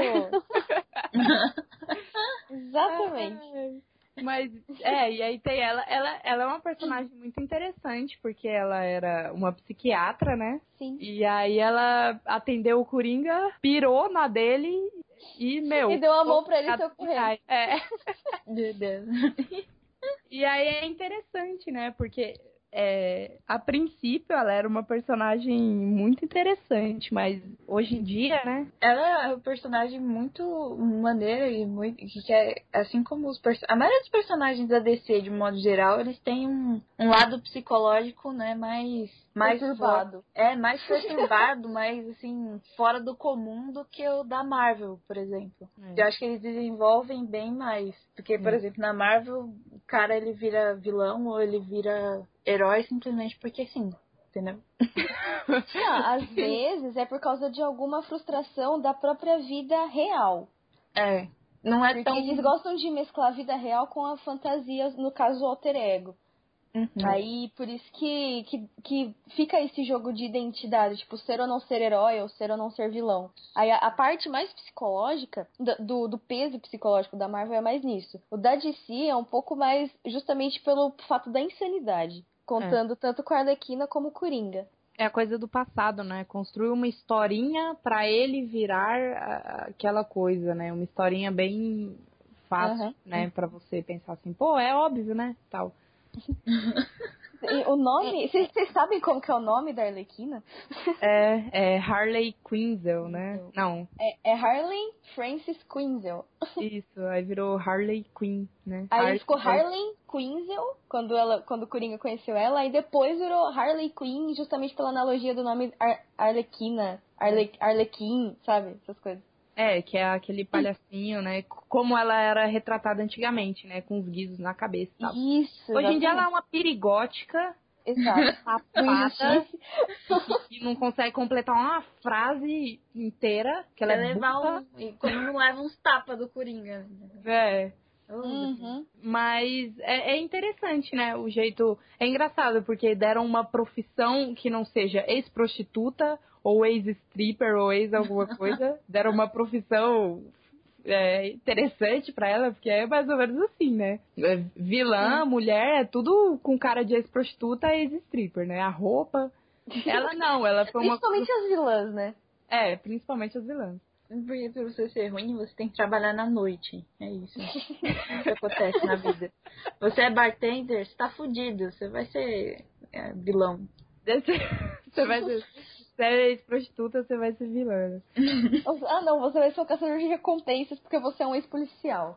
Exatamente. Mas, e aí tem ela é uma personagem muito interessante, porque ela era uma psiquiatra, né? Sim. E aí ela atendeu o Coringa, pirou na dele e, E deu a mão pra ele e saiu correndo. Meu Deus. E aí é interessante, né? Porque a princípio ela era uma personagem muito interessante, mas hoje em dia, né? Ela é um personagem muito maneira e muito que é assim como a maioria dos personagens da DC de modo geral, eles têm um lado psicológico, né, mais Perturbado. mais perturbado, mais assim fora do comum do que o da Marvel, por exemplo. Eu acho que eles desenvolvem bem mais, porque por exemplo, na Marvel, o cara ele vira vilão ou ele vira herói simplesmente porque sim. Entendeu? Não, às vezes é por causa de alguma frustração da própria vida real. Não é porque tão... eles gostam de mesclar a vida real com a fantasia, no caso o alter ego. Aí por isso que fica esse jogo de identidade, tipo, ser ou não ser herói ou ser ou não ser vilão. Aí a parte mais psicológica, do peso psicológico da Marvel é mais nisso. O da DC é um pouco mais justamente pelo fato da insanidade. Contando tanto com a Arlequina como o Coringa. É a coisa do passado, né? Construir uma historinha pra ele virar aquela coisa, né? Uma historinha bem fácil, né? Pra você pensar assim, pô, é óbvio, né? Tal. O nome... Vocês sabem como que é o nome da Arlequina? É Harley Quinzel, né? Não. É Harley Frances Quinzel. Isso, aí virou Harley Quinn, né? Aí ficou Harley Quinzel, quando o Coringa conheceu ela, e depois virou Harley Quinn, justamente pela analogia do nome Arlequina, Arlequim, sabe? Essas coisas. Que é aquele palhacinho, né? Como ela era retratada antigamente, né? Com os guizos na cabeça e tal. Isso, Hoje em dia ela é uma perigótica. Exato. Safada. E não consegue completar uma frase inteira. Que ela e quando não leva uns tapas do Coringa. Mas é interessante, né? O jeito... É engraçado, porque deram uma profissão que não seja ex-prostituta, ou ex-stripper, ou ex-alguma coisa. Deram uma profissão interessante pra ela, porque é mais ou menos assim, né? Vilã, mulher, é tudo com cara de ex-prostituta, ex-stripper, né? A roupa... Ela não, ela foi uma... Principalmente as vilãs, né? Principalmente as vilãs. Porque pra você ser ruim, você tem que trabalhar na noite. É isso. Que acontece na vida. Você é bartender, você tá fudido. Você vai ser vilão. Você vai ser... Se é ex-prostituta, você vai ser vilã. Não, você vai ser um caçador de recompensas porque você é um ex-policial.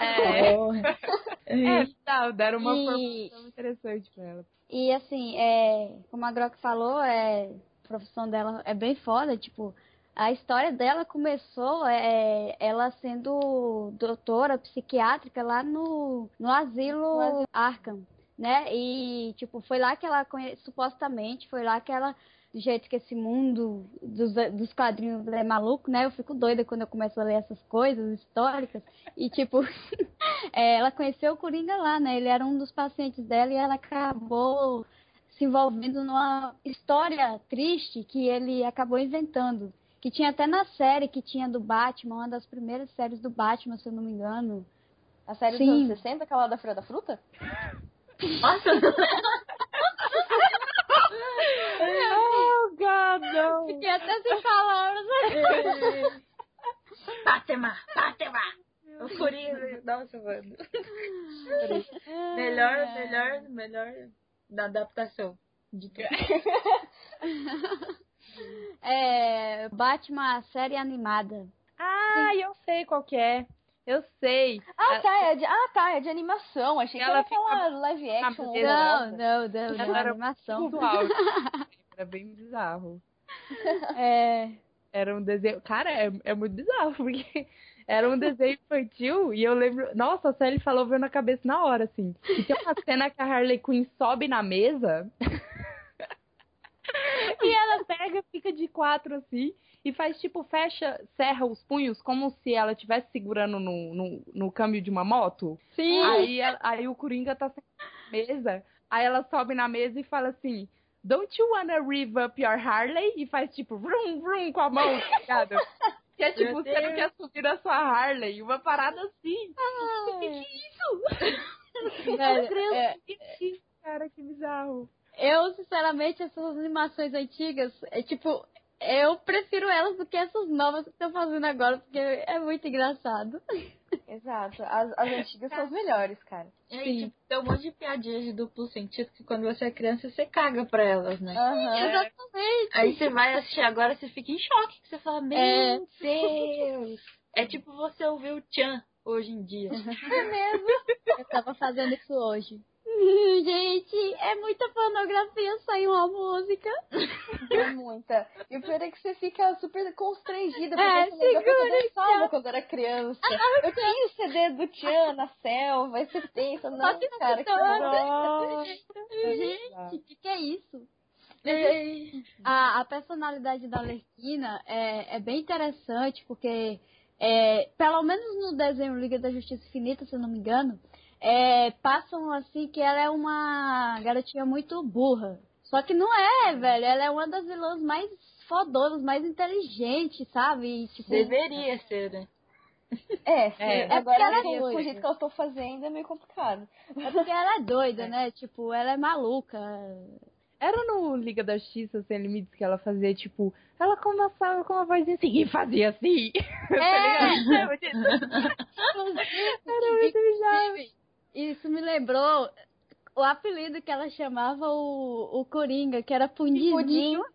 Deram uma profissão interessante pra ela. E assim, como a Grok falou, a profissão dela é bem foda, tipo... A história dela começou ela sendo doutora psiquiátrica lá no asilo Arkham, né? E, tipo, foi lá que ela supostamente, foi lá que ela, do jeito que esse mundo dos quadrinhos é maluco, né? Eu fico doida quando eu começo a ler essas coisas históricas. E, tipo, ela conheceu o Coringa lá, né? Ele era um dos pacientes dela e ela acabou se envolvendo numa história triste que ele acabou inventando. Que tinha até na série que tinha do Batman, uma das primeiras séries do Batman, se eu não me engano. A série dos anos 60, aquela da Feira da Fruta? Nossa! Oh, God, não! Fiquei até sem palavras. Batman! O Coringa! Nossa, mano. Melhor da adaptação de tudo. Batman, a série animada. Eu sei qual que é. Eu sei. É de animação. Achei que ela ia falar live action. Não, animação. Era bem bizarro. Era um desenho... Cara, é muito bizarro, porque era um desenho infantil e eu lembro... Nossa, a Sally falou, veio na cabeça na hora, assim. E tem uma cena que a Harley Quinn sobe na mesa... E ela pega, fica de quatro assim, e faz tipo, serra os punhos, como se ela estivesse segurando no câmbio de uma moto. Sim. Aí o Coringa tá sentado na mesa, aí ela sobe na mesa e fala assim, Don't you wanna rev up your Harley? E faz tipo, vrum, vrum, com a mão, tá ligado? Que é tipo, Meu você não Deus. quer subir na sua Harley, uma parada assim. O que é isso? Velho, Cara, que bizarro. eu, sinceramente, essas animações antigas, tipo, eu prefiro elas do que essas novas que estão fazendo agora, porque é muito engraçado. Exato. As antigas são as melhores, cara. E aí, tipo, tem um monte de piadinhas de duplo sentido que quando você é criança, você caga pra elas, né? Aham. Exatamente. Aí você vai assistir agora, você fica em choque. Que você fala, meu É. Deus. É tipo você ouvir o Tchan hoje em dia. É mesmo. Eu tava fazendo isso hoje. Gente, é muita pornografia sair uma música. É muita. E o pior é que você fica super constrangida, É, porque você lembra que eu segura, dançava quando era criança. Eu tinha o CD do Tchan na selva, e você pensa, não, que não cara, que toca. bom. Gente, que é isso? A personalidade da Arlequina é bem interessante, porque, pelo menos no desenho Liga da Justiça Infinita, se eu não me engano, passam assim que ela é uma garotinha muito burra. Só que não é, velho. Ela é uma das vilãs mais fodonas, mais inteligentes, sabe? E, tipo, Deveria ser, né? Agora ela é com o doida. jeito que eu estou fazendo é meio complicado. é porque ela é doida, né? Tipo, ela é maluca. Era no Liga da Justiça Sem Limites que ela fazia, tipo, ela começava com uma vozinha assim e fazia assim. Tá ligado? Inclusive, isso me lembrou o apelido que ela chamava o Coringa, que era Pudim. Pundizinho.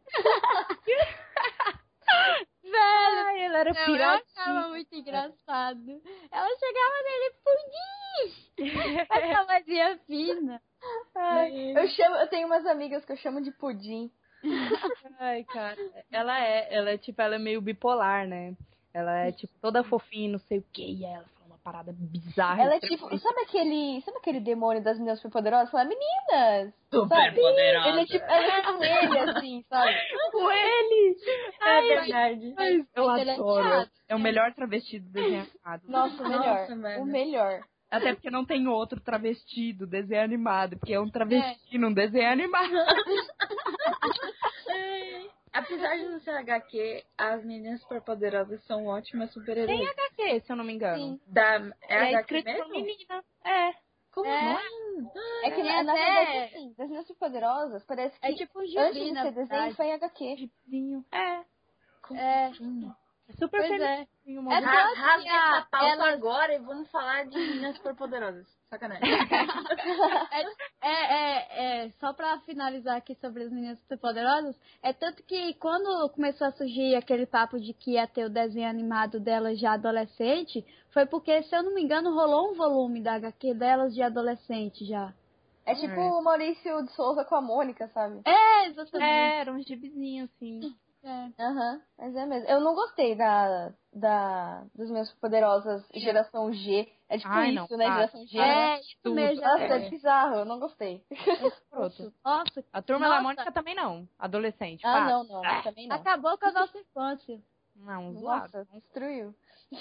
Velho, Ai, ela era eu piratinha. achava muito engraçado. Ela chegava nele, Pudim! Essa vozinha fina. Ai, eu tenho umas amigas que eu chamo de pudim. Ai, cara. Ela é meio bipolar, né? Ela é, tipo, toda fofinha e não sei o quê. E aí ela fala uma parada bizarra. Ela é tipo, sabe aquele demônio das meninas superpoderosas? Fala, meninas! Super sabe? poderosa. Ela é tipo ele, assim, sabe? com ele! É verdade. Ai, eu Ele é adoro. chato. É o melhor travesti do desenho animado. Nossa, o melhor. Nossa, mano. O melhor. Até porque não tem outro travesti do desenho animado. Porque é um travesti num desenho animado. Apesar de não ser HQ, as meninas superpoderosas são ótimas super-heróis. Tem HQ, se eu não me engano. Sim. É É HQ escrito por mesmo? menina. É. Como É. assim? É que, Tem na até- verdade, assim, das meninas superpoderosas, parece que É tipo um gibi, antes de na ser desenho verdade. foi HQ. Gibzinho. É. Como É. assim? É super Pois é. feminino. É tanto Rasga que essa pauta elas- agora e vamos falar de meninas superpoderosas. Sacanagem. Só pra finalizar aqui sobre as meninas superpoderosas, é tanto que quando começou a surgir aquele papo de que ia ter o desenho animado delas já adolescente, foi porque, se eu não me engano, rolou um volume da HQ delas de adolescente já. É tipo o Maurício de Souza com a Mônica, sabe? Exatamente. Era um gibizinho, assim. Aham, mas é mesmo. Eu não gostei dos meus poderosas geração G. É tipo Ai, isso, não, né? para. Geração G. né? É, isso mesmo. Nossa, É. é bizarro, eu não gostei. Pronto. Nossa, A turma da nossa, Mônica também não. Adolescente. Ah, para. não, também não. acabou com a nossa infância. Não, zoado. Nossa, destruiu.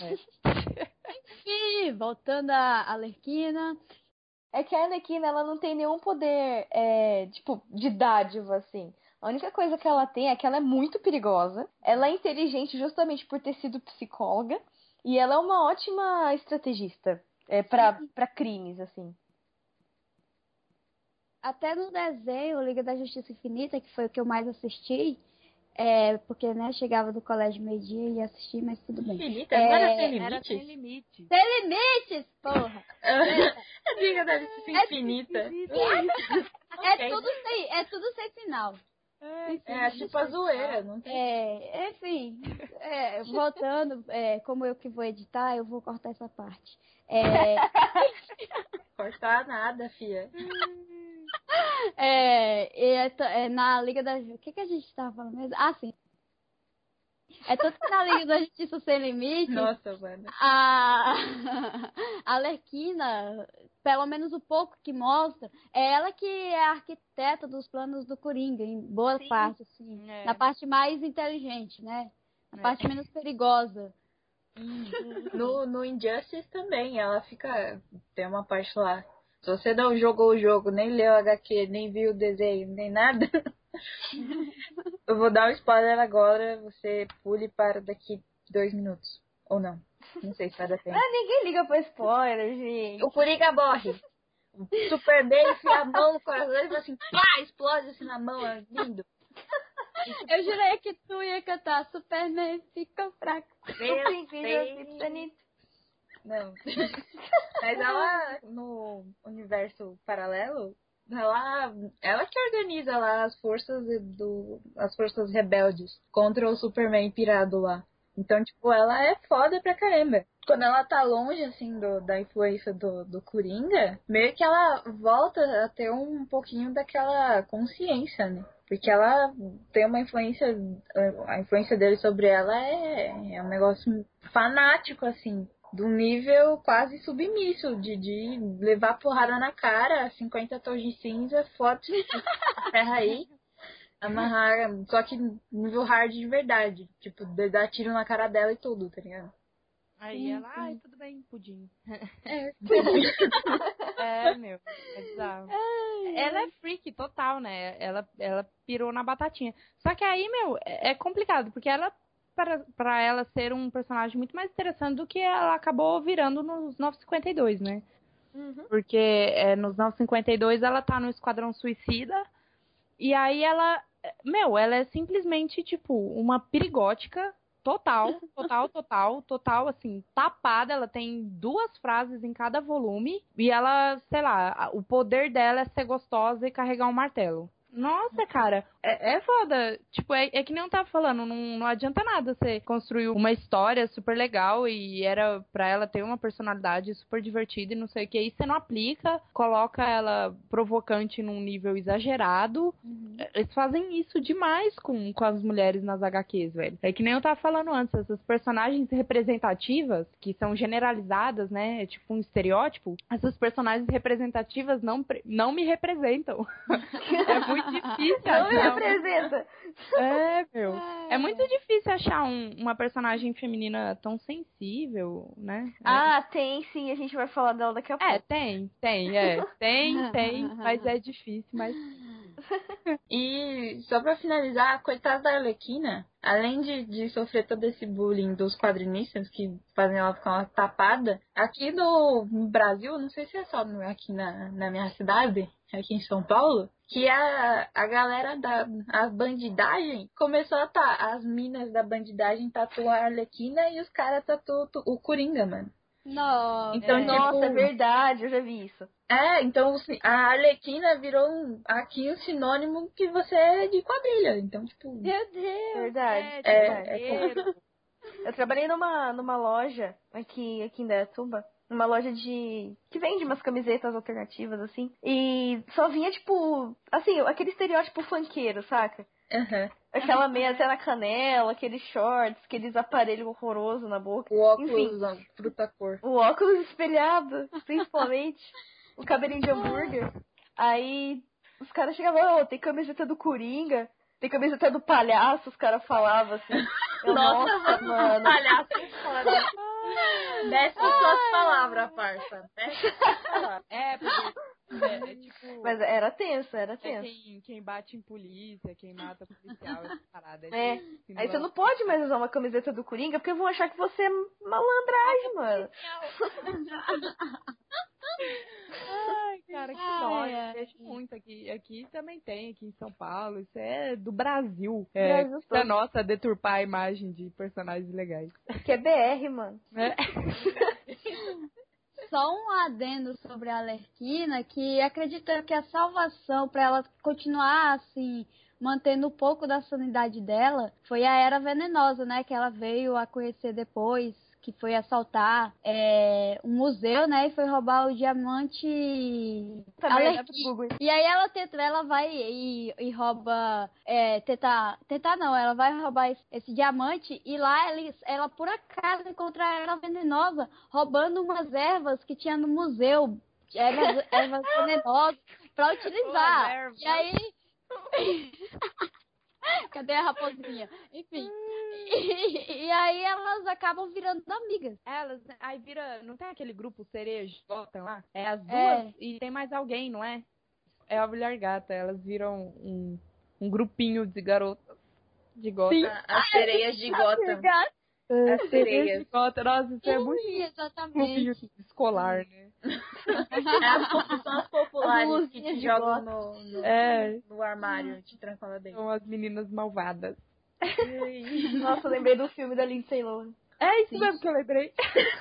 E voltando à Arlequina, É que a Arlequina, ela não tem nenhum poder, tipo, de dádiva, assim. A única coisa que ela tem é que ela é muito perigosa. Ela é inteligente justamente por ter sido psicóloga. E ela é uma ótima estrategista pra crimes, assim. até no desenho Liga da Justiça Infinita, que foi o que eu mais assisti, porque, né, chegava do colégio meio-dia e ia assistir, mas tudo bem. Infinita? Não era sem Era sem limites? limite. Sem limites, porra! A Liga deve ser infinita. É tudo sem final. É tipo a zoeira, não tem. Enfim, voltando, como eu que vou editar, eu vou cortar essa parte. Cortar nada, fia. Na Liga da... O que a gente tava falando mesmo? Ah, sim. É tanto que na Liga da Justiça Sem Limites, Nossa, mano. a Arlequina, pelo menos o pouco que mostra, é ela que é a arquiteta dos planos do Coringa, em boa parte, assim. Na parte mais inteligente, né? Na parte menos perigosa. No Injustice também, ela fica. Tem uma parte lá. Se você não jogou o jogo, nem leu HQ, nem viu o desenho, nem nada. Eu vou dar um spoiler agora. Você pule para daqui 2 minutos. Ou não. Não sei se vai dar tempo. Ah, ninguém liga pra spoiler, gente. O Coringa morre. O Superman enfia a mão no coração e fala assim, pá, explode assim na mão, é lindo. Eu jurei que tu ia cantar Superman ficou fraco. Não. Mas ela, no universo paralelo, ela que organiza lá as forças rebeldes contra o Superman pirado lá. Então, tipo, ela é foda pra caramba. Quando ela tá longe, assim, da influência do Coringa, meio que ela volta a ter um pouquinho daquela consciência, né? Porque ela tem uma influência, a influência dele sobre ela é um negócio fanático, assim. Do nível quase submisso, de levar porrada na cara, 50 tons de cinza, forte, ferra aí. Amarrar, só que nível hard de verdade. Tipo, dar tiro na cara dela e tudo, tá ligado? Aí ela, ai, tudo bem, pudim. É, Meu, é bizarro. Ela é freak total, né? Ela pirou na batatinha. Só que aí, meu, é complicado, porque ela, pra ela ser um personagem muito mais interessante do que ela acabou virando nos 952, né? Porque nos 952 ela tá no Esquadrão Suicida, e aí ela é simplesmente, tipo, uma perigótica total, assim, tapada. Ela tem 2 frases em cada volume, e ela, sei lá, o poder dela é ser gostosa e carregar um martelo. Nossa, cara, é foda. Tipo, é que nem eu tava falando, não adianta nada você construir uma história super legal e era pra ela ter uma personalidade super divertida e não sei o que. Aí você não aplica, coloca ela provocante num nível exagerado. Eles fazem isso demais com as mulheres nas HQs, velho. É que nem eu tava falando antes, essas personagens representativas, que são generalizadas, né? É tipo um estereótipo. Essas personagens representativas não me representam. É muito difícil Não me achar. representa. Meu. É muito difícil achar uma personagem feminina tão sensível, né? Ah, tem sim, a gente vai falar dela daqui a pouco. Tem, mas é difícil, mas... E só pra finalizar, a coitada da Arlequina, além de sofrer todo esse bullying dos quadrinistas que fazem ela ficar uma tapada, aqui no Brasil, não sei se é só aqui na minha cidade, aqui em São Paulo, que a galera a bandidagem começou as minas da bandidagem tatuam a Arlequina e os caras tatuam o Coringa, mano. Nossa, Então, Nossa, é tipo, verdade, eu já vi isso. então a Arlequina virou aqui um sinônimo que você é de quadrilha. Então, tipo. meu Deus. Verdade. Dinheiro. Eu trabalhei numa loja aqui em Indaiatuba. Uma loja que vende umas camisetas alternativas, assim. E só vinha, tipo, assim, aquele estereótipo funkeiro, saca? Uhum. Aquela meia até na canela, aqueles shorts, aqueles aparelhos horrorosos na boca. O óculos, Enfim, fruta cor. o óculos espelhado, principalmente. O cabelinho de hambúrguer. Aí os caras chegavam, tem camiseta do Coringa, tem camiseta do palhaço, os caras falavam assim. Nossa, mano. Palhaço foda. Desce as suas palavras, parça. Desce as suas palavras. Porque tipo... Mas era tenso, era tenso. Quem bate em polícia, quem mata policial, essa parada. Aí você não pode mais usar uma camiseta do Coringa, porque vão achar que você é malandragem, mano. Ai, cara, que dó. Eu vejo muito aqui. Aqui também tem, aqui em São Paulo. Isso é do Brasil. Brasil todo. Nossa, deturpar a imagem de personagens legais. Que é BR, mano. Só um adendo sobre a Arlequina, que acredito que a salvação para ela continuar assim, mantendo um pouco da sanidade dela, foi a Era Venenosa, né? Que ela veio a conhecer depois, que foi assaltar um museu, né? E foi roubar o diamante Arlequina. E aí ela vai e rouba, ela vai roubar esse diamante e lá ela por acaso encontra a Era Venenosa roubando umas ervas que tinha no museu, ervas venenosas pra utilizar. E aí... Cadê a raposinha? Enfim. E aí elas acabam virando amigas. Aí vira. Não tem aquele grupo cereja Gotham lá? É as duas e tem mais alguém, não é? É a mulher gata. Elas viram um grupinho de garotas de Gotham. As sereias de Gotham. As sereias. Nossa, isso é muito Sim, clubinho exatamente. escolar, né? São as populares que te de jogam É, no armário, te trancam lá dentro. são as meninas malvadas. Nossa, eu lembrei do filme da Lindsay Lohan. É isso Sim. mesmo que eu lembrei.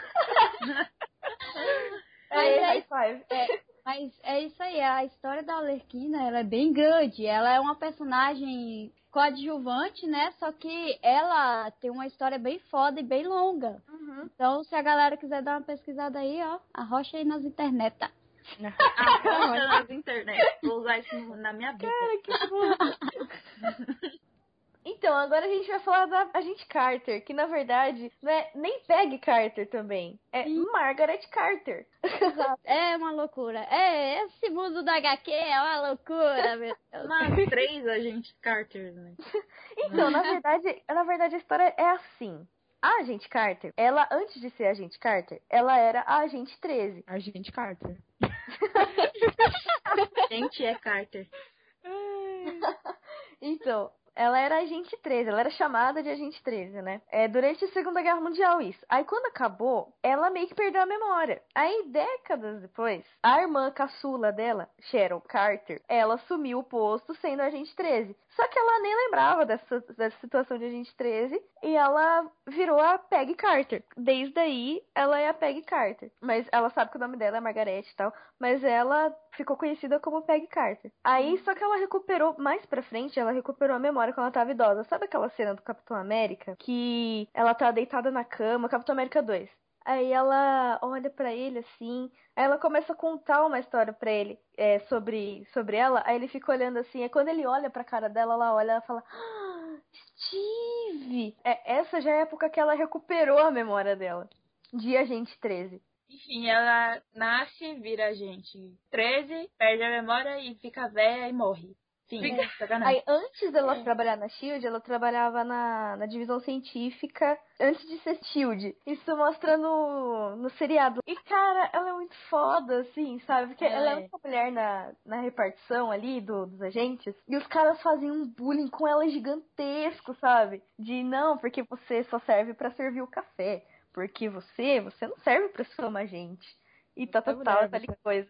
High five. Mas é isso aí, a história da Arlequina, ela é bem grande. Ela é uma personagem coadjuvante, né? Só que ela tem uma história bem foda e bem longa. Uhum. Então, se a galera quiser dar uma pesquisada aí, ó, arrocha aí nas internet. Arrocha nas internet. Vou usar isso na minha vida. Cara, que bom. Então, agora a gente vai falar da Agente Carter, que na verdade não é nem Peggy Carter também. É Margaret Carter. Exato. É uma loucura. Esse mundo da HQ é uma loucura, meu Deus. Mas 3 agentes Carter, né? Então, na verdade a história é assim. A Agente Carter, ela, antes de ser Agente Carter, ela era a Agente 13. Agente Carter. Gente, é Carter. Então, ela era agente 13, ela era chamada de agente 13, né? Durante a Segunda Guerra Mundial, isso. Aí, quando acabou, ela meio que perdeu a memória. Aí, décadas depois, a irmã caçula dela, Cheryl Carter, ela assumiu o posto sendo agente 13. Só que ela nem lembrava dessa situação de agente 13 e ela virou a Peggy Carter. Desde aí, ela é a Peggy Carter. Mas ela sabe que o nome dela é Margaret e tal, mas ela ficou conhecida como Peggy Carter. Aí, só que ela recuperou, mais pra frente, ela recuperou a memória quando ela tava idosa. Sabe aquela cena do Capitão América? Que ela tá deitada na cama, Capitão América 2. Aí ela olha pra ele assim, aí ela começa a contar uma história pra ele sobre ela, aí ele fica olhando assim, aí quando ele olha pra cara dela, ela olha e fala, Steve! Essa já é a época que ela recuperou a memória dela, de Agente 13. Enfim, ela nasce, vira agente 13, perde a memória e fica velha e morre. Sim, sacanagem. Aí, antes dela trabalhar na SHIELD, ela trabalhava na divisão científica, antes de ser SHIELD. Isso mostra no seriado. E, cara, ela é muito foda, assim, sabe? Porque ela é a única mulher na repartição ali dos agentes. E os caras fazem um bullying com ela gigantesco, sabe? De, não, porque você só serve pra servir o café. Porque você não serve pra ser uma agente. E tal, tal coisa.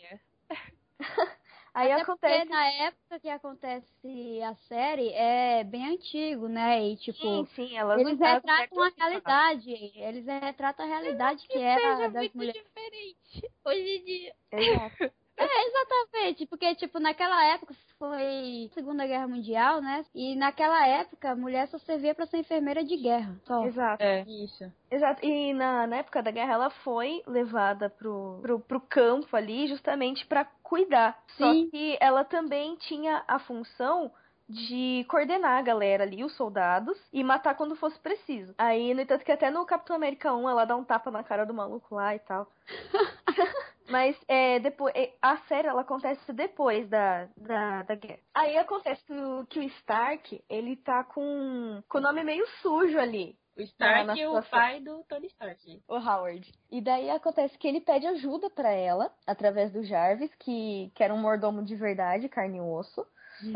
Aí Até acontece... porque na época que acontece a série é bem antigo, né? E tipo, sim, eles retratam a realidade. Eles retratam a realidade que era das mulheres. Diferente hoje em dia. Exato. Exatamente, porque tipo, naquela época foi Segunda Guerra Mundial, né? E naquela época a mulher só servia pra ser enfermeira de guerra. Só. Exato. Isso. Exato. E na época da guerra ela foi levada pro campo ali justamente pra cuidar. Só Sim. que ela também tinha a função de coordenar a galera ali, os soldados, e matar quando fosse preciso. Aí, no entanto, que até no Capitão América 1 ela dá um tapa na cara do maluco lá e tal. Mas depois, a série ela acontece depois da guerra. Aí acontece que o Stark, ele tá com o nome meio sujo ali. O Stark na e o situação. pai do Tony Stark. O Howard. E daí acontece que ele pede ajuda pra ela, através do Jarvis, que era um mordomo de verdade, carne e osso.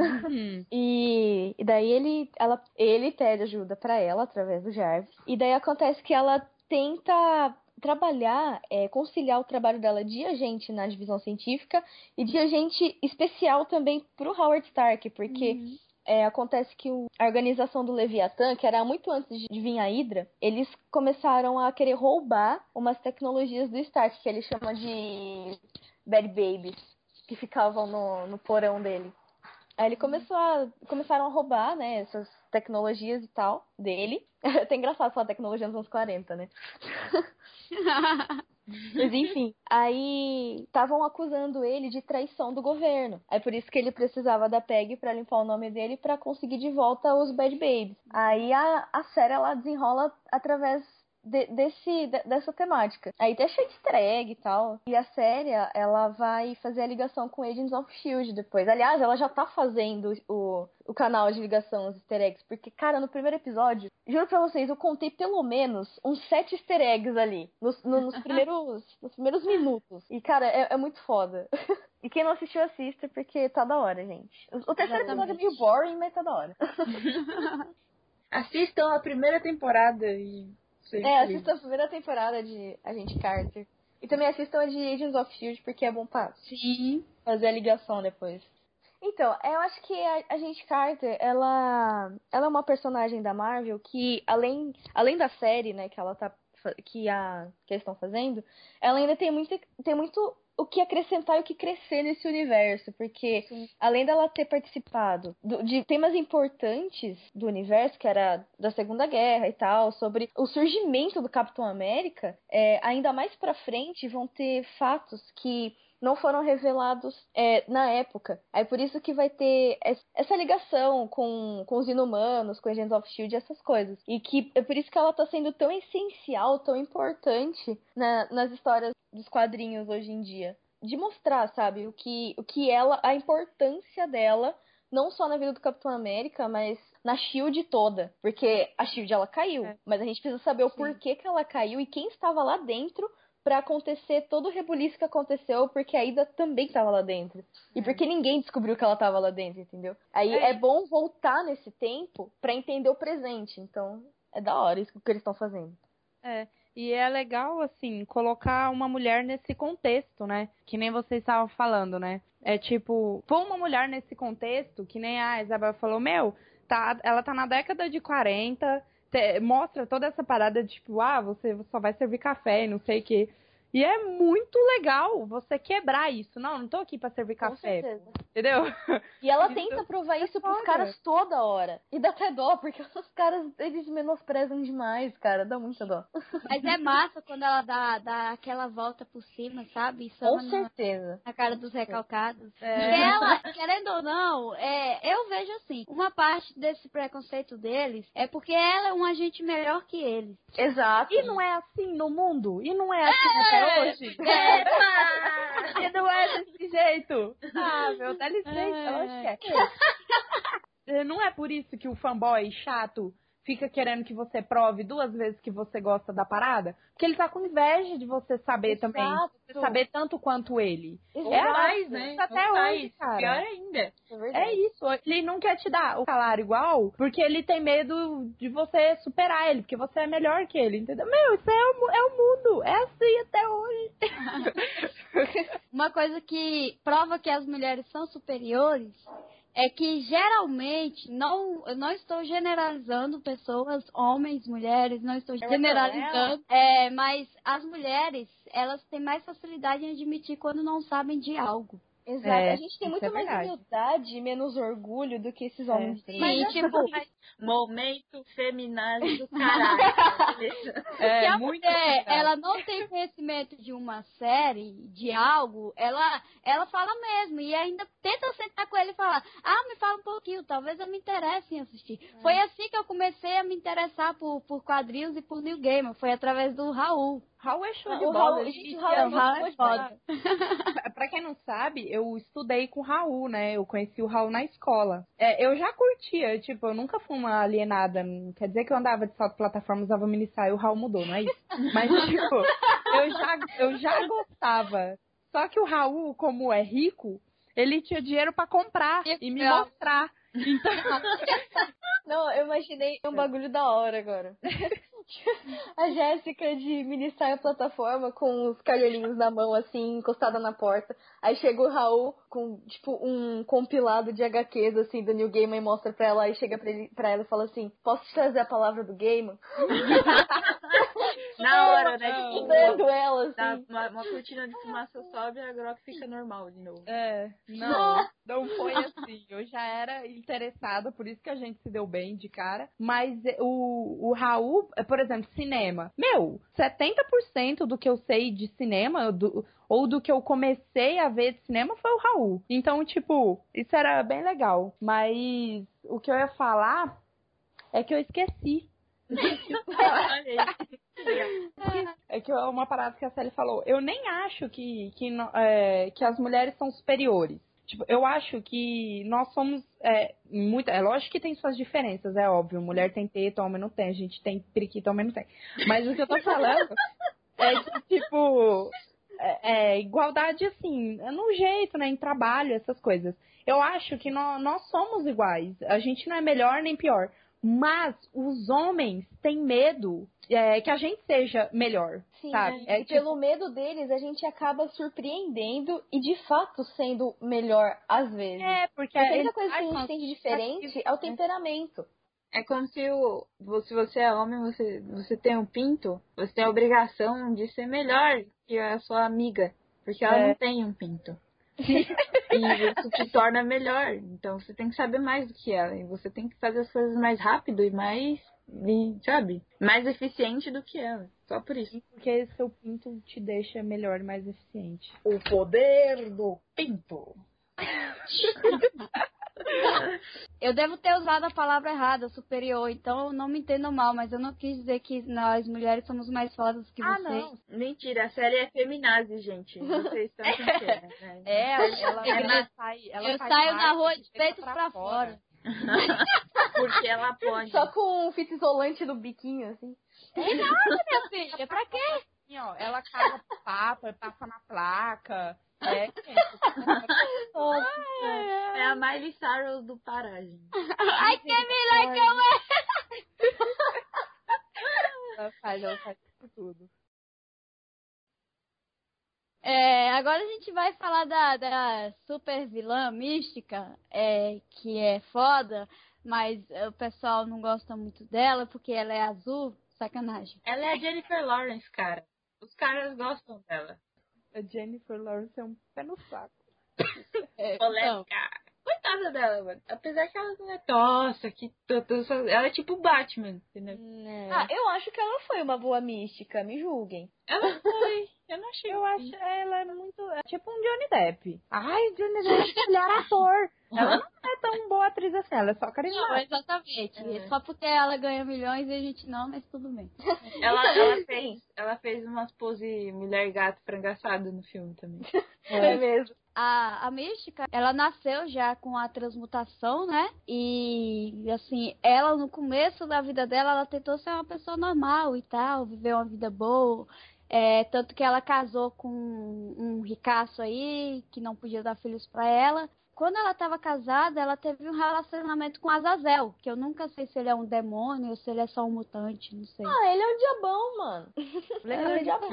E daí ele pede ajuda pra ela, através do Jarvis. E daí acontece que ela tenta trabalhar, conciliar o trabalho dela de agente na divisão científica e de agente especial também pro Howard Stark, porque acontece que a organização do Leviatã, que era muito antes de vir a Hydra, eles começaram a querer roubar umas tecnologias do Stark, que ele chama de Bad Babies, que ficavam no porão dele. Aí ele começaram a roubar, né, essas tecnologias e tal dele. É até engraçado falar tecnologia nos anos 40, né? Mas enfim, aí estavam acusando ele de traição do governo. Aí por isso que ele precisava da Peggy pra limpar o nome dele pra conseguir de volta os Bad Babies. Aí a série ela desenrola através dessa temática. Aí tá cheio de easter egg e tal. E a série, ela vai fazer a ligação com Agents of S.H.I.E.L.D. depois. Aliás, ela já tá fazendo o canal de ligação, os easter eggs. Porque, cara, no primeiro episódio, juro pra vocês, eu contei pelo menos uns 7 easter eggs ali. Nos primeiros minutos. E, cara, é muito foda. E quem não assistiu, assista, porque tá da hora, gente. O terceiro episódio é meio boring, mas tá da hora. Assistam a primeira temporada e... assistam a primeira temporada de Agente Carter. E também assistam a de Agents of S.H.I.E.L.D., porque é bom pra fazer a ligação depois. Então, eu acho que a Agente Carter, ela é uma personagem da Marvel que, além da série, né, que eles estão fazendo, ela ainda tem muito o que acrescentar e o que crescer nesse universo, porque além dela ter participado de temas importantes do universo, que era da Segunda Guerra e tal, sobre o surgimento do Capitão América, ainda mais pra frente vão ter fatos que não foram revelados na época. Aí por isso que vai ter essa ligação com os Inumanos, com Agents of S.H.I.E.L.D. e essas coisas. E que é por isso que ela tá sendo tão essencial, tão importante nas histórias dos quadrinhos hoje em dia. De mostrar, sabe, a importância dela, não só na vida do Capitão América, mas na S.H.I.E.L.D. toda. Porque a S.H.I.E.L.D. ela caiu, mas a gente precisa saber o porquê que ela caiu e quem estava lá dentro pra acontecer todo o rebuliço que aconteceu, porque a Hydra também tava lá dentro. E porque ninguém descobriu que ela tava lá dentro, entendeu? Aí é bom voltar nesse tempo pra entender o presente. Então, é da hora isso que eles estão fazendo. E é legal, assim, colocar uma mulher nesse contexto, né? Que nem vocês estavam falando, né? É tipo, pôr uma mulher nesse contexto, que nem a Isabel falou, ela tá na década de 40, mostra toda essa parada de tipo, você só vai servir café e não sei o quê. E é muito legal você quebrar isso. Não tô aqui pra servir café. Certeza. Entendeu? E ela tenta provar isso pros caras toda hora. E dá até dó, porque os caras, eles menosprezam demais, cara. Dá muita dó. Mas é massa quando ela dá aquela volta por cima, sabe? E Com certeza. Na cara dos recalcados. Porque ela, querendo ou não, eu vejo assim, uma parte desse preconceito deles é porque ela é um agente melhor que eles. Exato. E não é assim no mundo? E não é assim até hoje? E não é desse jeito? Meu, dá licença, oxe. Não é por isso que o fanboy chato fica querendo que você prove 2 vezes que você gosta da parada? Porque ele tá com inveja de você saber também. Você saber tanto quanto ele. Mais, né? Isso até hoje, cara. Pior ainda. É isso. Ele não quer te dar o salário igual porque ele tem medo de você superar ele, porque você é melhor que ele, entendeu? Isso é o mundo. É assim até hoje. Uma coisa que prova que as mulheres são superiores é que geralmente, eu não estou generalizando pessoas, homens, mulheres, não estou generalizando, mas as mulheres, elas têm mais facilidade em admitir quando não sabem de algo. Exato, a gente tem muito mais humildade e menos orgulho do que esses homens. Mas, momento feminazi do caralho. Se a mulher, ela não tem conhecimento de uma série, de algo, ela fala mesmo. E ainda tenta sentar com ele e falar, me fala um pouquinho, talvez eu me interesse em assistir. Foi assim que eu comecei a me interessar por quadrinhos e por New Gamer. Foi através do Raul. Raul é show de bola. Raul é foda. Pra quem não sabe, eu estudei com o Raul, né? Eu conheci o Raul na escola. Eu já curtia, tipo, eu nunca fui uma alienada. Não quer dizer que eu andava de salto plataforma, usava mini saia e o Raul mudou, não é isso? Mas, tipo, eu já gostava. Só que o Raul, como é rico, ele tinha dinheiro pra comprar e me mostrar. Então... Não, eu imaginei um bagulho da hora agora. A Jéssica de mini saia plataforma com os cabelinhos na mão, assim, encostada na porta. Aí chega o Raul com, tipo, um compilado de HQs, assim, do New Gamer e mostra pra ela. Aí chega pra ela e fala assim, posso te trazer a palavra do Gamer? Na hora, né? Tipo, ela, assim. Uma cortina de fumaça sobe e a Grok fica normal de novo. Não foi assim. Eu já era interessada, por isso que a gente se deu bem de cara. Mas o Raul, por exemplo, cinema. 70% do que eu sei de cinema, ou do que eu comecei a ver de cinema, foi o Raul. Então, tipo, isso era bem legal. Mas o que eu ia falar é que eu esqueci. É que é uma parada que a Sally falou. Eu nem acho que as mulheres são superiores. Tipo, eu acho que nós somos lógico que tem suas diferenças, é óbvio. Mulher tem teta, homem não tem. A gente tem periquita, homem não tem. Mas o que eu tô falando é que, tipo, igualdade, assim, no jeito, né? Em trabalho, essas coisas. Eu acho que nós somos iguais. A gente não é melhor nem pior. Mas os homens têm medo que a gente seja melhor, Sim, sabe? e pelo medo deles, a gente acaba surpreendendo e de fato sendo melhor às vezes. Porque a única coisa que a gente tem de diferente é o né? temperamento. É como se se você é homem, você tem um pinto, você tem a obrigação de ser melhor que a sua amiga, porque ela não tem um pinto. E isso te torna melhor. Então você tem que saber mais do que ela. E você tem que fazer as coisas mais rápido e mais, sabe? Mais eficiente do que ela. Só por isso. Porque seu pinto te deixa melhor e mais eficiente. O poder do pinto. Eu devo ter usado a palavra errada, superior, então não me entendam mal, mas eu não quis dizer que nós mulheres somos mais fodas que vocês. Não. Mentira, a série é feminazi, gente. Vocês estão entendendo, né? Eu saio na rua de peitos pra fora. Porque ela pode. Só com um fita isolante no biquinho, assim. É nada, minha filha, pra quê? Assim, ó, ela caga pro papo, passa na placa. É a Miley Cyrus do Pará, gente. I can be like a Ela faz isso tudo. Agora a gente vai falar da super vilã mística, que é foda, mas o pessoal não gosta muito dela porque ela é azul. Sacanagem. Ela é a Jennifer Lawrence, cara. Os caras gostam dela. A Jennifer Lawrence é um pé no saco. Polêmica. Coitada dela, mano. Apesar que ela não é tossa, ela é tipo Batman, entendeu? Eu acho que ela foi uma boa mística, me julguem. Ela foi. Eu não achei. Eu acho ela é muito. É tipo um Johnny Depp. Ai, Johnny Depp é melhor ator. Ela não é tão boa atriz assim, ela é só Não, carismática. exatamente. Só porque ela ganha milhões e a gente não, mas tudo bem. Ela fez umas pose mulher gato frangaçada no filme também. É mesmo. A mística, ela nasceu já com a transmutação, né? E, assim, ela no começo da vida dela, ela tentou ser uma pessoa normal e tal, viver uma vida boa. Tanto que ela casou com um ricaço aí, que não podia dar filhos pra ela. Quando ela estava casada, ela teve um relacionamento com Azazel, que eu nunca sei se ele é um demônio ou se ele é só um mutante, não sei. Ele é um diabão, mano. Ele é um diabão.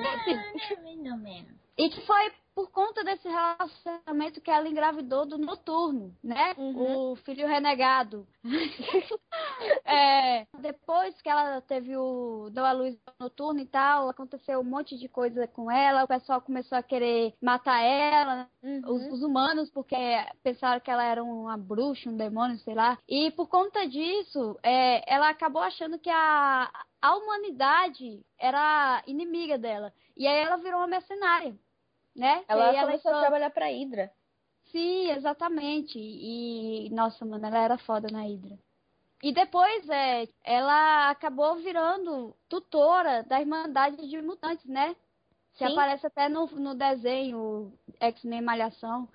E que foi por conta desse relacionamento que ela engravidou do Noturno, né? Uhum. O filho renegado. Depois que ela deu a luz ao Noturno e tal, aconteceu um monte de coisa com ela, o pessoal começou a querer matar ela, os humanos, porque pensaram que ela era uma bruxa, um demônio, sei lá. E por conta disso, ela acabou achando que a humanidade era inimiga dela. E aí ela virou uma mercenária. Né? Ela começou a trabalhar pra Hydra. Sim, exatamente. E, nossa, mano, ela era foda na Hydra. E depois, ela acabou virando tutora da Irmandade de Mutantes, né? Que aparece até no desenho X-Men Malhação.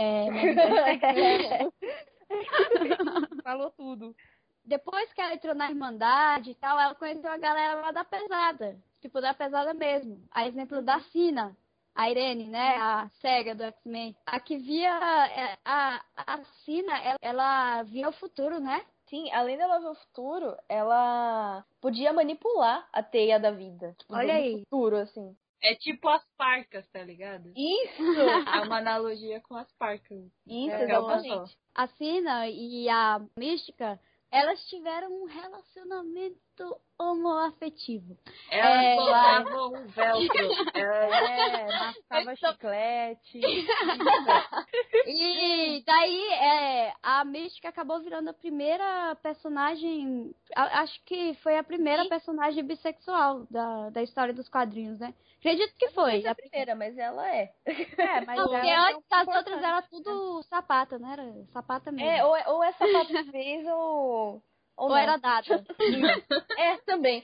Falou tudo. Depois que ela entrou na Irmandade e tal, ela conheceu a galera lá da Pesada. Tipo, da Pesada mesmo. A exemplo da Sina. A Irene, né? A cega do X-Men. A que via... A Sina, ela via o futuro, né? Sim, além dela ver o futuro, ela podia manipular a teia da vida. Tipo, Olha aí. Futuro, assim. É tipo as parcas, tá ligado? Isso! É uma analogia com as parcas. Isso, exatamente. A Sina e a Mística, elas tiveram um relacionamento homoafetivo. Elas colavam o velcro. Mascava chiclete. E daí a Mística acabou virando a primeira personagem, acho que foi a primeira personagem bissexual da história dos quadrinhos, né? Acredito que foi. A primeira, mas ela é. Mas não, porque ela antes as outras era tudo sapata, né? Era sapata mesmo. Ou é sapato fez ou não. Era dada. Também.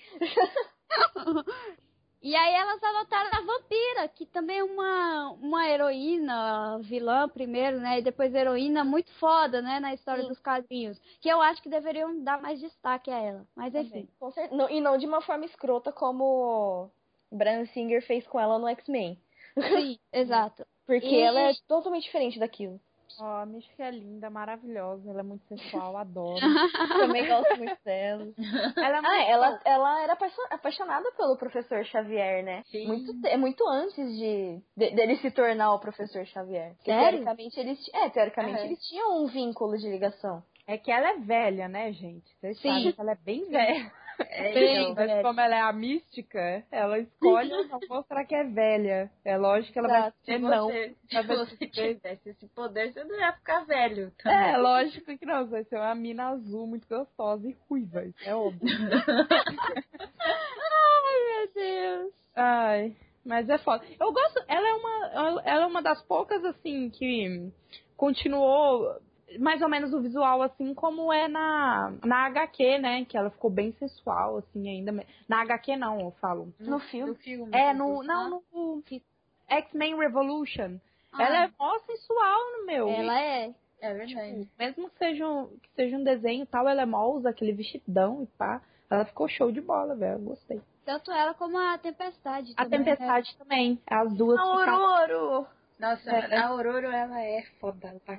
E aí elas adotaram a Vampira, que também é uma heroína, vilã primeiro, né? E depois heroína muito foda, né? Na história dos quadrinhos. Que eu acho que deveriam dar mais destaque a ela. Mas enfim. Com certeza. E não de uma forma escrota como Bryan Singer fez com ela no X-Men. Sim, exato. Porque ela é totalmente diferente daquilo. Ó, a Mística é linda, maravilhosa, ela é muito sensual, adoro. Também gosto muito dela. Ela é muito Ela era apaixonada pelo professor Xavier, né? Sim. Muito antes dele se tornar o professor Xavier. Porque, Sério? teoricamente eles tinham um vínculo de ligação. É que ela é velha, né, gente? Vocês Sim. sabem que ela é bem velha. Então, Mas como ela é a mística, ela escolhe não mostrar que é velha. É lógico que ela vai Exato. dizer não. se você tivesse esse poder, você não ia ficar velho também. É, lógico que não. Você vai ser uma mina azul muito gostosa e ruiva. Isso é óbvio. Meu Deus. Ai, mas é foda. Eu gosto. Ela é uma das poucas, assim, que continuou mais ou menos o visual, assim, como é na HQ, né? Que ela ficou bem sensual, assim, ainda. Na HQ não, eu falo. No filme. No X-Men Revolution. Ah. Ela é mó sensual no meu. Ela é. É verdade. Mesmo que seja um desenho e tal, ela é mó, usa aquele vestidão e pá. Ela ficou show de bola, velho. Eu gostei. Tanto ela como a Tempestade. A também, Tempestade também. As duas ficaram. Aurora! Nossa, a Aurora, ela é foda pra Eu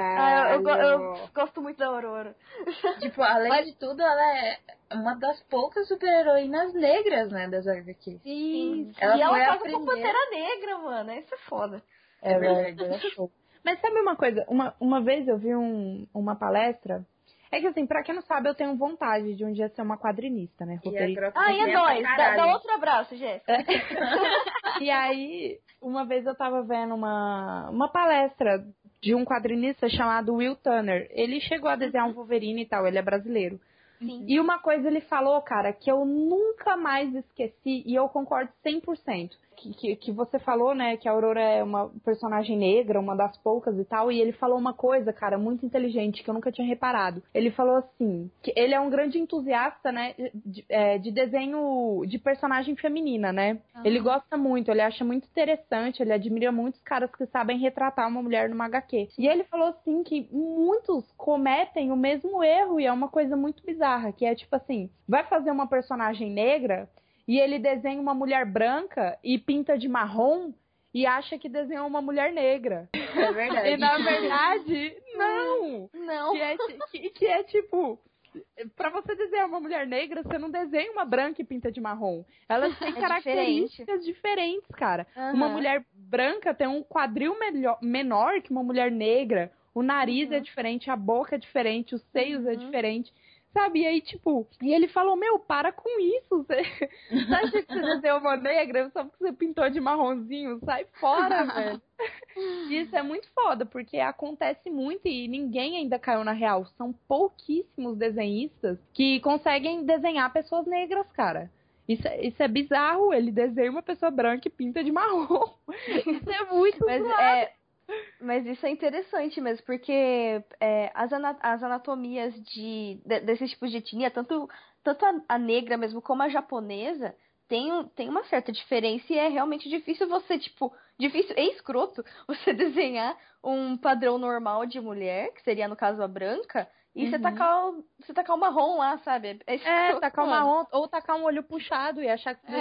caralho. gosto muito da Aurora. Tipo, além de tudo, ela é uma das poucas super-heroínas negras, né, das HQ. Sim. Ela E ela foi a casa com primeira. Pantera Negra, mano. Isso é foda. É verdade. verdade, é show. Mas sabe uma coisa? Uma vez eu vi uma palestra. É que assim, pra quem não sabe, eu tenho vontade de um dia ser uma quadrinista, né? E a Roteirista. Grossa Ah, e é desenha pra nóis. caralho. Dá outro abraço, Jéssica. E aí, uma vez eu tava vendo uma palestra de um quadrinista chamado Will Turner. Ele chegou a desenhar um Wolverine e tal, ele é brasileiro. Sim. E uma coisa ele falou, cara, que eu nunca mais esqueci, e eu concordo 100%. Que você falou, né, que a Aurora é uma personagem negra, uma das poucas e tal, e ele falou uma coisa, cara, muito inteligente, que eu nunca tinha reparado. Ele falou assim, que ele é um grande entusiasta, né, de desenho de personagem feminina, né? Ele gosta muito, ele acha muito interessante, ele admira muitos caras que sabem retratar uma mulher numa HQ. E ele falou assim, que muitos cometem o mesmo erro, e é uma coisa muito bizarra, que é tipo assim, vai fazer uma personagem negra e ele desenha uma mulher branca e pinta de marrom e acha que desenhou uma mulher negra. É verdade. E na verdade, não! Não. Que é tipo, pra você desenhar uma mulher negra, você não desenha uma branca e pinta de marrom. Elas têm características diferentes, cara. Uhum. Uma mulher branca tem um quadril menor que uma mulher negra. O nariz é diferente, a boca é diferente, os seios é diferente. Sabe? E aí, tipo, e ele falou, meu, para com isso. Você acha que você desenhou uma negra só porque você pintou de marronzinho? Sai fora, velho. Isso é muito foda, porque acontece muito e ninguém ainda caiu na real. São pouquíssimos desenhistas que conseguem desenhar pessoas negras, cara. Isso é bizarro. Ele desenha uma pessoa branca e pinta de marrom. Isso é muito zoado. Mas isso é interessante mesmo, porque as anatomias desses tipos de etnia, tanto a negra mesmo como a japonesa, tem uma certa diferença e é realmente difícil você, difícil e escroto você desenhar um padrão normal de mulher, que seria no caso a branca, e você tacar o marrom lá, sabe? Escroto, tacar o mano. marrom ou tacar um olho puxado e achar que você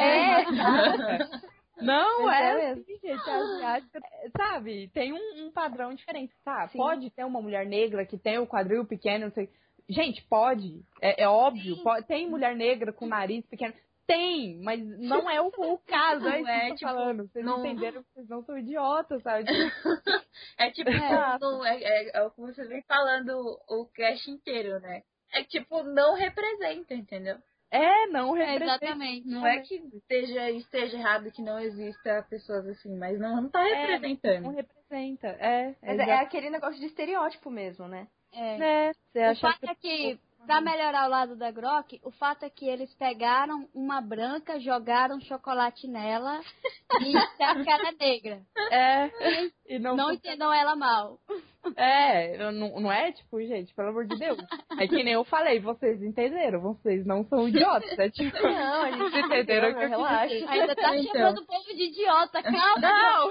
Não, Mas é mesmo. assim, gente, asiática, sabe, tem um padrão diferente, tá? Sim. Pode ter uma mulher negra que tem o quadril pequeno, não sei. Gente, pode, é óbvio, tem mulher negra com nariz pequeno, tem, mas não é o caso, é isso que eu tô tipo, falando, vocês não... entenderam que vocês não são idiotas, sabe? É tipo, é o que você vem falando o cast inteiro, né? É tipo, não representa, entendeu? Não representa. Exatamente. Não é que esteja errado que não exista pessoas assim, mas não tá representando. Não representa, Mas é aquele negócio de estereótipo mesmo, né? Você O acha fato é que, pra melhorar o lado da Grok, o fato é que eles pegaram uma branca, jogaram chocolate nela e disseram que ela é negra. E Não entendam ela mal. Não é tipo, gente, pelo amor de Deus. É que nem eu falei, vocês entenderam, vocês não são idiotas. É tipo, Não, a gente entenderam que eu relaxa. quis dizer. Ainda tá chamando o povo de idiota, calma. Não!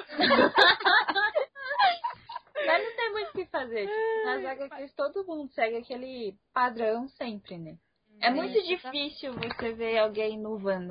Mas não tem muito o que fazer. Tipo, nas HQs todo mundo segue aquele padrão sempre, né? É muito difícil você ver alguém inovando.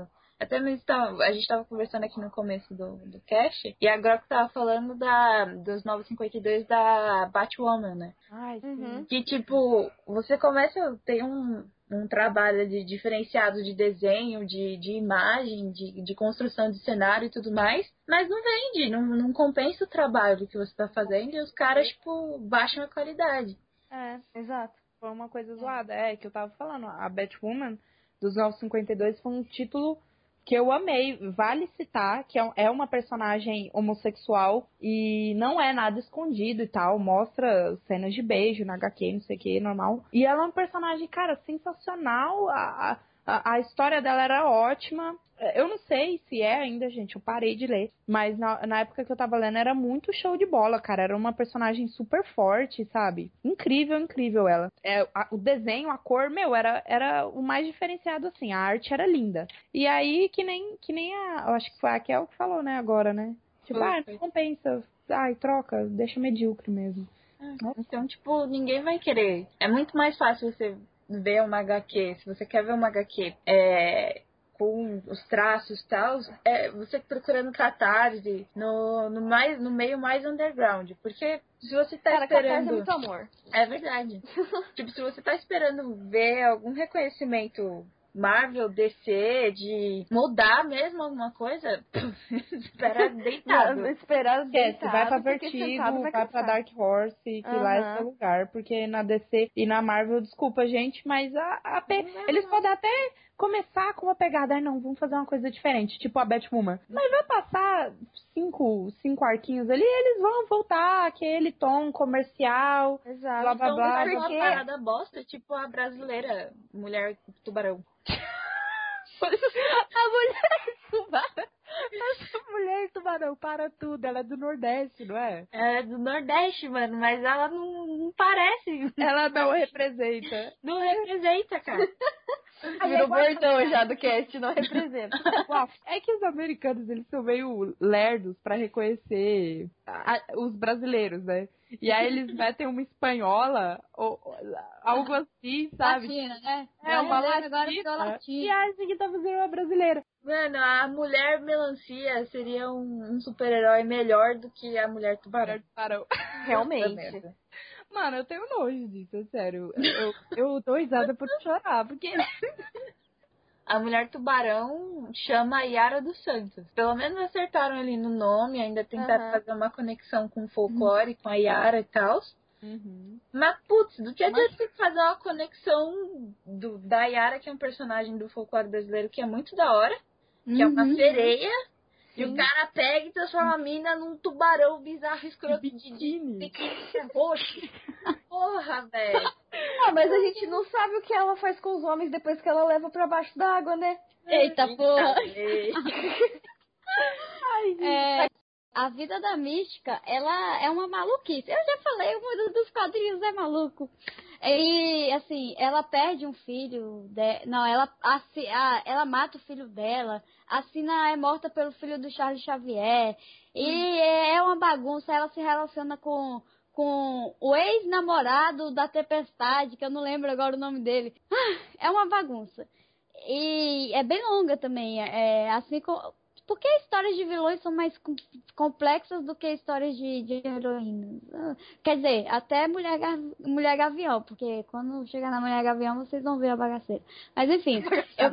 Até mesmo a gente tava conversando aqui no começo do cast, e agora que tava falando dos 952 da Batwoman, né? Ai, sim. Que, tipo, você começa a ter um trabalho de diferenciado de desenho, de imagem, de construção de cenário e tudo mais, mas não vende, não compensa o trabalho que você tá fazendo e os caras, tipo, baixam a qualidade. Exato. Foi uma coisa zoada. É, que eu tava falando, a Batwoman dos 952 foi um título que eu amei. Vale citar que é uma personagem homossexual e não é nada escondido e tal. Mostra cenas de beijo na HQ, não sei o que, normal. E ela é uma personagem, cara, sensacional. A história dela era ótima. Eu não sei se é ainda, gente, eu parei de ler. Mas na época que eu tava lendo era muito show de bola, cara. Era uma personagem super forte, sabe? Incrível, incrível ela. O desenho, a cor, meu, era o mais diferenciado, assim. A arte era linda. E aí, que nem eu acho que foi a Kel que falou, né, agora, né? Tipo, não compensa. Ai, troca, deixa medíocre mesmo. Então, tipo, ninguém vai querer. É muito mais fácil você ver uma HQ, se você quer ver uma HQ com os traços e tal, você procurando Catarse no meio mais underground. Porque se você tá Cara, esperando... Catarse é muito amor. É verdade. Tipo, se você tá esperando ver algum reconhecimento Marvel, DC, de mudar mesmo alguma coisa, espera deitado. Esperar Esquece, vai pra porque Vertigo, sentado vai pra Dark Horse, que lá é seu lugar, porque na DC e na Marvel, desculpa, gente, mas eles podem até começar com uma pegada, não, vamos fazer uma coisa diferente, tipo a Batwoman. Mas vai passar cinco arquinhos ali, e eles vão voltar aquele tom comercial, Exato. blá blá Então, blá. faz uma parada bosta, tipo a brasileira, Mulher Tubarão. A mulher tubarão. Essa mulher tubarão para tudo. Ela é do Nordeste, não é? Ela é do Nordeste, mano, mas ela não parece. Ela não representa. Não representa, cara. Virou bordão já do cast, não representa. É que os americanos, eles são meio lerdos pra reconhecer os brasileiros, né? E aí eles metem uma espanhola, ou algo assim, sabe? Latina, né? Uma Brasileiro agora latina. virou latina. E aí essa aqui tá fazendo uma brasileira. Mano, a Mulher Melancia seria um super-herói melhor do que a Mulher Tubarão. Realmente. Mano, eu tenho nojo disso, é sério. Eu tô risada por chorar, porque... A Mulher Tubarão chama a Yara dos Santos. Pelo menos acertaram ali no nome, ainda tentaram fazer uma conexão com o folclore, com a Yara e tal. Mas, putz, do que adianta você fazer uma conexão da Yara, que é um personagem do folclore brasileiro que é muito da hora, que é uma sereia, e o cara pega e transforma a mina num tubarão bizarro, escroto de biquíni roxo. Porra, velho. Mas a gente não sabe o que ela faz com os homens depois que ela leva pra baixo d'água, né? Eita porra! A vida da Mística, ela é uma maluquice. Eu já falei, o mundo dos quadrinhos é maluco. E, assim, ela perde um filho. Não, ela mata o filho dela. A Sina é morta pelo filho do Charles Xavier. E é uma bagunça. Ela se relaciona com o ex-namorado da Tempestade, que eu não lembro agora o nome dele. É uma bagunça. E é bem longa também. Assim como... Porque histórias de vilões são mais complexas do que histórias de heroínas. Quer dizer, até Mulher Gavião, porque quando chegar na Mulher Gavião vocês vão ver a bagaceira. Mas enfim,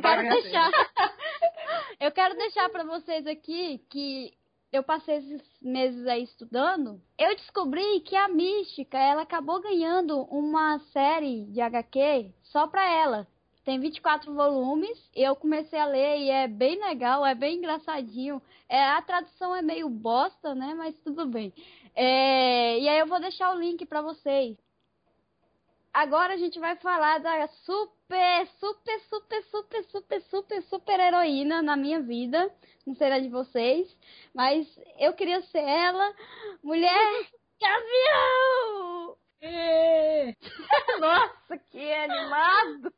eu quero deixar pra vocês aqui que eu passei esses meses aí estudando. Eu descobri que a Mística, ela acabou ganhando uma série de HQ só pra ela. Tem 24 volumes, eu comecei a ler e é bem legal, é bem engraçadinho. A tradução é meio bosta, né? Mas tudo bem. E aí eu vou deixar o link pra vocês. Agora a gente vai falar da super heroína na minha vida. Não sei a de vocês, mas eu queria ser ela, Mulher Gavião! Nossa, que animado!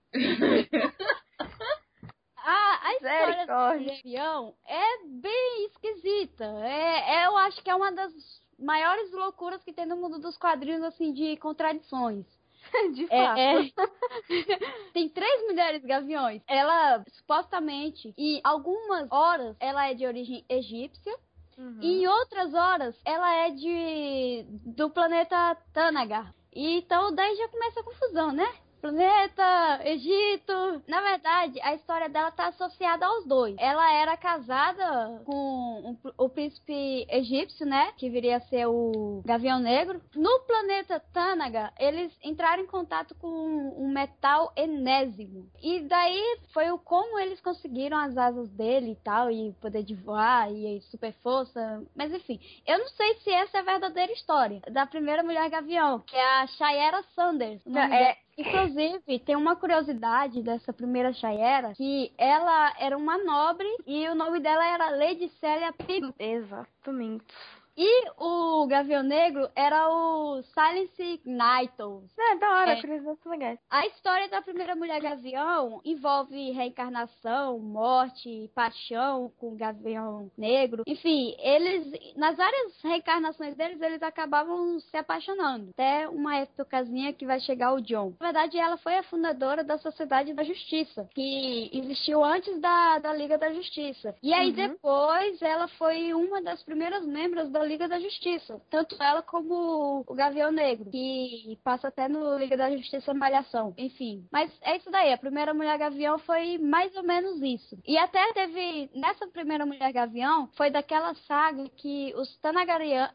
A história do Gavião é bem esquisita. Eu acho que é uma das maiores loucuras que tem no mundo dos quadrinhos, assim, de contradições. De fato. Tem 3 mulheres gaviões. Ela, supostamente, em algumas horas, ela é de origem egípcia. E em outras horas, ela é do planeta Tanagar. E então, daí já começa a confusão, né? Planeta, Egito. Na verdade, a história dela tá associada aos dois. Ela era casada com o príncipe egípcio, né? Que viria a ser o Gavião Negro. No planeta Tanaga, eles entraram em contato com um metal enésimo. E daí foi como eles conseguiram as asas dele e tal, e poder de voar, e super força. Mas enfim, eu não sei se essa é a verdadeira história da primeira mulher gavião, que é a Shayera Sanders. Inclusive, tem uma curiosidade dessa primeira Shayera, que ela era uma nobre e o nome dela era Lady Celia Piglet. Exatamente. E o Gavião Negro era o Silence Nightos. Da hora, curiosidades legais. A história da primeira mulher gavião envolve reencarnação, morte, paixão com o Gavião Negro. Enfim, eles, nas várias reencarnações deles, eles acabavam se apaixonando. Até uma épocazinha que vai chegar o John. Na verdade, ela foi a fundadora da Sociedade da Justiça, que existiu antes da Liga da Justiça. E aí depois ela foi uma das primeiras membros da Liga da Justiça. Tanto ela como o Gavião Negro, que passa até no Liga da Justiça Malhação. Enfim, mas é isso daí. A primeira Mulher Gavião foi mais ou menos isso. E até teve, nessa primeira Mulher Gavião, foi daquela saga que os Tanagarianos...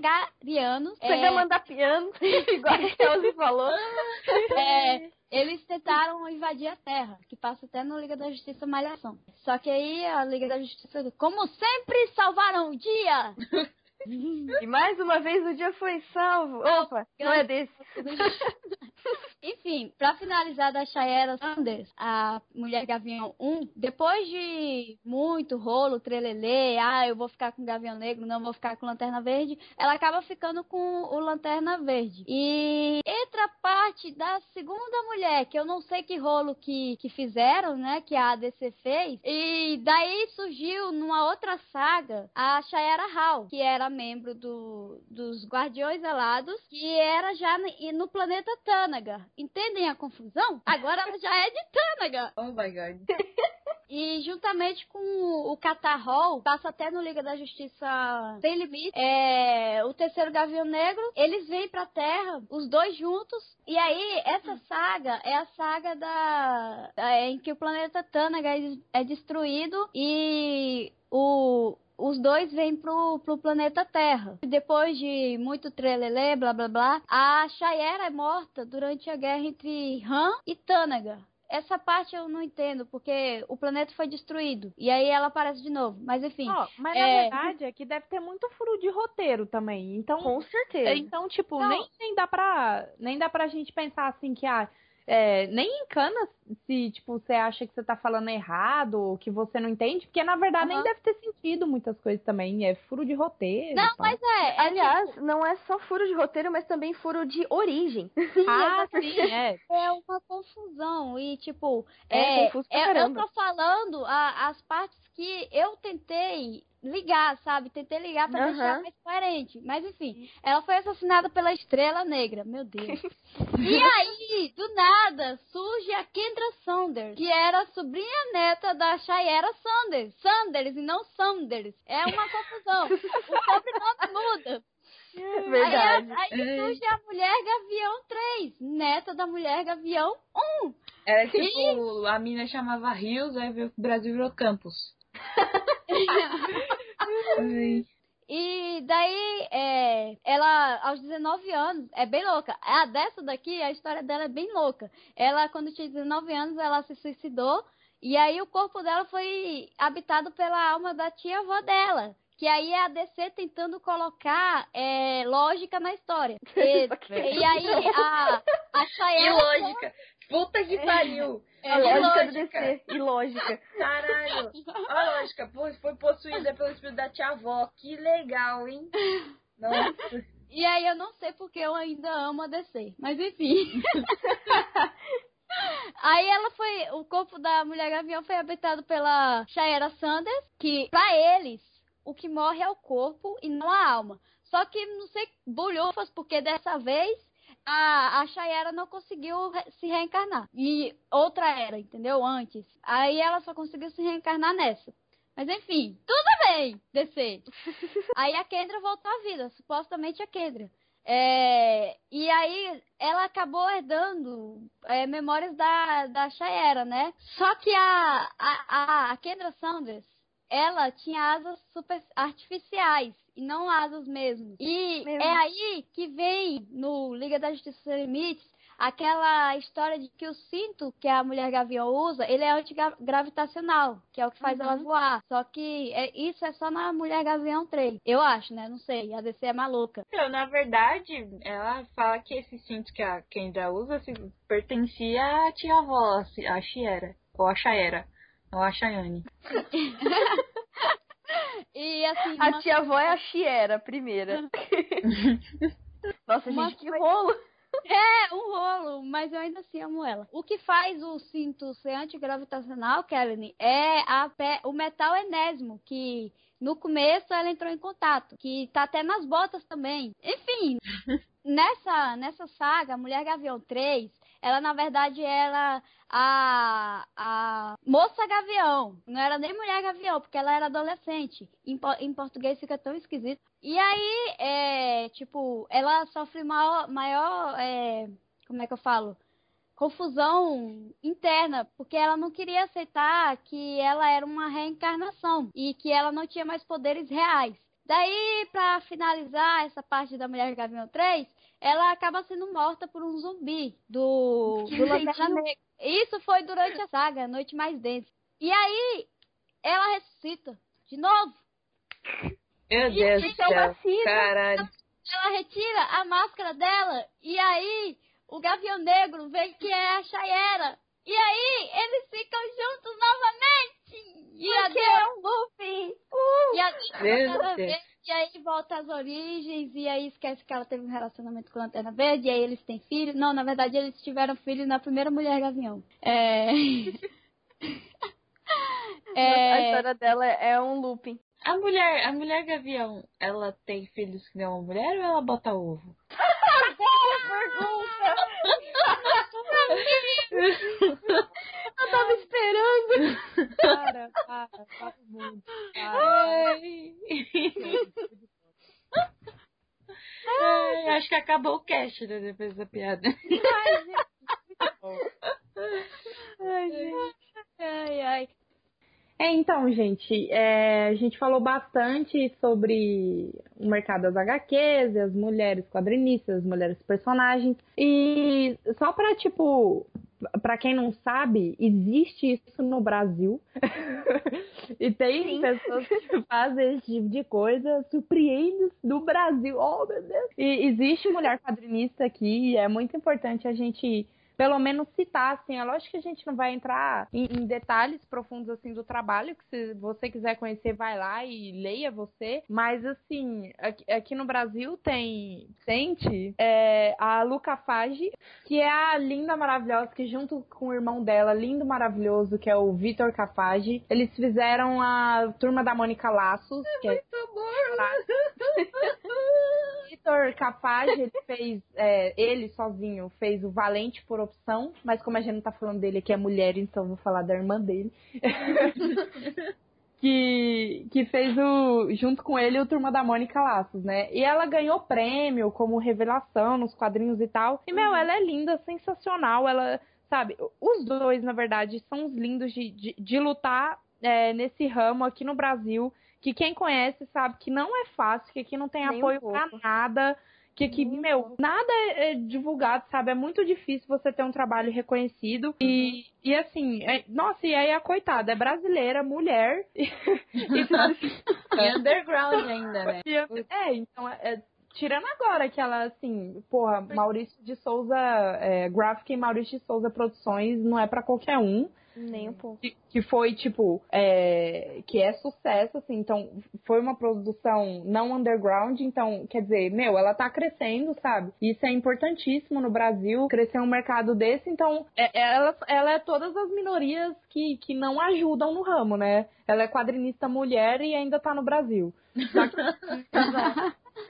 Tagamandapianos, igual a Chelsea falou. Eles tentaram invadir a Terra, que passa até no Liga da Justiça Malhação. Só que aí a Liga da Justiça, como sempre, salvaram o dia! E mais uma vez o dia foi salvo. Opa, não é desse. Enfim, pra finalizar da Shayera Sanders, a Mulher Gavião 1, depois de muito rolo, trelelê, eu vou ficar com o Gavião Negro, não vou ficar com Lanterna Verde, ela acaba ficando com o Lanterna Verde. E entra a parte da segunda mulher, que eu não sei que rolo que fizeram, né, que a ADC fez, e daí surgiu numa outra saga a Shayera Hall, que era membro dos Guardiões Alados, que era já no planeta Tanaga. Entendem a confusão? Agora ela já é de Tanaga. Oh my god. E juntamente com o Catarrol, passa até no Liga da Justiça Sem Limite, o terceiro Gavião Negro, eles vêm pra Terra, os dois juntos, e aí essa saga é a saga em que o planeta Tanaga é destruído e os dois vêm pro planeta Terra. Depois de muito trelelê, blá blá blá, a Shayera é morta durante a guerra entre Han e Tanaga. Essa parte eu não entendo, porque o planeta foi destruído. E aí ela aparece de novo. Mas enfim. Mas na verdade é que deve ter muito furo de roteiro também. Então, com certeza. Então, tipo, nem dá pra gente pensar assim que nem encana se, tipo, você acha que você tá falando errado ou que você não entende, porque na verdade nem deve ter sentido muitas coisas também. É furo de roteiro. Não, mas aliás, não é só furo de roteiro, mas também furo de origem. Sim, é uma confusão. E, tipo, confuso pra caramba. eu tô falando as partes que eu tentei ligar, sabe? Tentei ligar pra deixar mais coerente. Mas, enfim, ela foi assassinada pela Estrela Negra. Meu Deus. E aí, do nada, surge a Kendra Saunders, que era a sobrinha neta da Shayera Sanders. Sanders e não Saunders. É uma confusão. O sobrenome muda. Verdade. Aí surge a Mulher Gavião 3, neta da Mulher Gavião 1. Era tipo, a mina chamava Rios, aí o Brasil virou Campos. E daí, ela, aos 19 anos, é bem louca. A dessa daqui, a história dela é bem louca. Ela, quando tinha 19 anos, ela se suicidou. E aí o corpo dela foi habitado pela alma da tia-avó dela. Que aí é a DC tentando colocar lógica na história. E aí a Shayera... E lógica. Puta que pariu. A lógica do DC. E lógica. Caralho. A lógica. Foi possuída pelo espírito da tia-avó. Que legal, hein? Nossa. E aí eu não sei porque eu ainda amo a DC. Mas enfim. Aí o corpo da Mulher Gavião foi habitado pela Shayera Sanders, que pra eles o que morre é o corpo e não a alma. Só que não sei bolhufas, porque dessa vez a Chayera não conseguiu se reencarnar. E outra era, entendeu? Antes. Aí ela só conseguiu se reencarnar nessa. Mas enfim, tudo bem, DC. Aí a Kendra voltou à vida, supostamente a Kendra. E aí ela acabou herdando memórias da Chayera, né? Só que a Kendra Saunders, ela tinha asas super artificiais e não asas mesmo. E é aí que vem no Liga da Justiça Sem Limites aquela história de que o cinto que a Mulher Gavião usa, ele é antigravitacional, que é o que faz ela voar. Só que isso é só na Mulher Gavião 3. Eu acho, né? Não sei. A DC é maluca. Então, na verdade, ela fala que esse cinto que a Kendra usa pertencia à tia-avó, a Chiera. Ou a Chayera. Ou a Chayane. E assim... A tia-avó é a Chiera, primeira. Nossa, gente, que rolo! Um rolo, mas eu ainda assim amo ela. O que faz o cinto ser antigravitacional, Kelly, é o metal enésimo, que no começo ela entrou em contato, que tá até nas botas também. Enfim, nessa saga, Mulher Gavião 3, ela na verdade era a Moça Gavião. Não era nem Mulher Gavião, porque ela era adolescente. Em português fica tão esquisito. E aí, ela sofre maior como é que eu falo? Confusão interna, porque ela não queria aceitar que ela era uma reencarnação e que ela não tinha mais poderes reais. Daí, pra finalizar essa parte da Mulher Gavião 3, ela acaba sendo morta por um zumbi do Lanterna Negra. Isso foi durante a saga, Noite Mais Densa. E aí, ela ressuscita de novo. Meu Deus do céu, caralho. Ela retira a máscara dela e aí o Gavião Negro vê que é a Chayera. E aí eles ficam juntos novamente. E é um Luffy. E aí volta às origens e aí esquece que ela teve um relacionamento com a Lanterna Verde. E aí eles têm filho. Não, na verdade eles tiveram filho na primeira Mulher Gavião. A história dela é um looping. A mulher Gavião, ela tem filhos que não é uma mulher ou ela bota ovo? Eu tava esperando. Para muito. Acho que acabou o cast, né, depois da piada. Ai. Então, gente, a gente falou bastante sobre o mercado das HQs, as mulheres quadrinistas, as mulheres personagens. E só pra quem não sabe, existe isso no Brasil. E tem pessoas que fazem esse tipo de coisa, surpreendem no Brasil. Oh, meu Deus! E existe mulher quadrinista aqui, e é muito importante a gente pelo menos citar, assim, é lógico que a gente não vai entrar em detalhes profundos, assim, do trabalho, que se você quiser conhecer, vai lá e leia você, mas, assim, aqui no Brasil tem a Luca Fage, que é a linda, maravilhosa, que junto com o irmão dela, lindo, maravilhoso, que é o Vitor Cafage, eles fizeram a Turma da Mônica Laços, que é muito bom. Vitor Cafage, ele sozinho fez o Valente por opção, mas como a gente não tá falando dele aqui é mulher, então vou falar da irmã dele. que fez junto com ele o Turma da Mônica Laços, né? E ela ganhou prêmio como revelação nos quadrinhos e tal. E, ela é linda, sensacional. Ela, sabe, os dois, na verdade, são os lindos de lutar nesse ramo aqui no Brasil. Que quem conhece sabe que não é fácil, que aqui não tem apoio pra nada, que aqui, nada é divulgado, sabe? É muito difícil você ter um trabalho reconhecido. E assim, nossa, e aí a coitada é brasileira, mulher. E underground ainda, né? Então, tirando agora que ela, assim, Maurício de Souza, Graphic e Maurício de Souza Produções não é pra qualquer um. Nem um pouco. Que foi, que é sucesso, assim, então foi uma produção não underground, então, quer dizer, ela tá crescendo, sabe? Isso é importantíssimo no Brasil, crescer um mercado desse, então, ela é todas as minorias que não ajudam no ramo, né? Ela é quadrinista mulher e ainda tá no Brasil.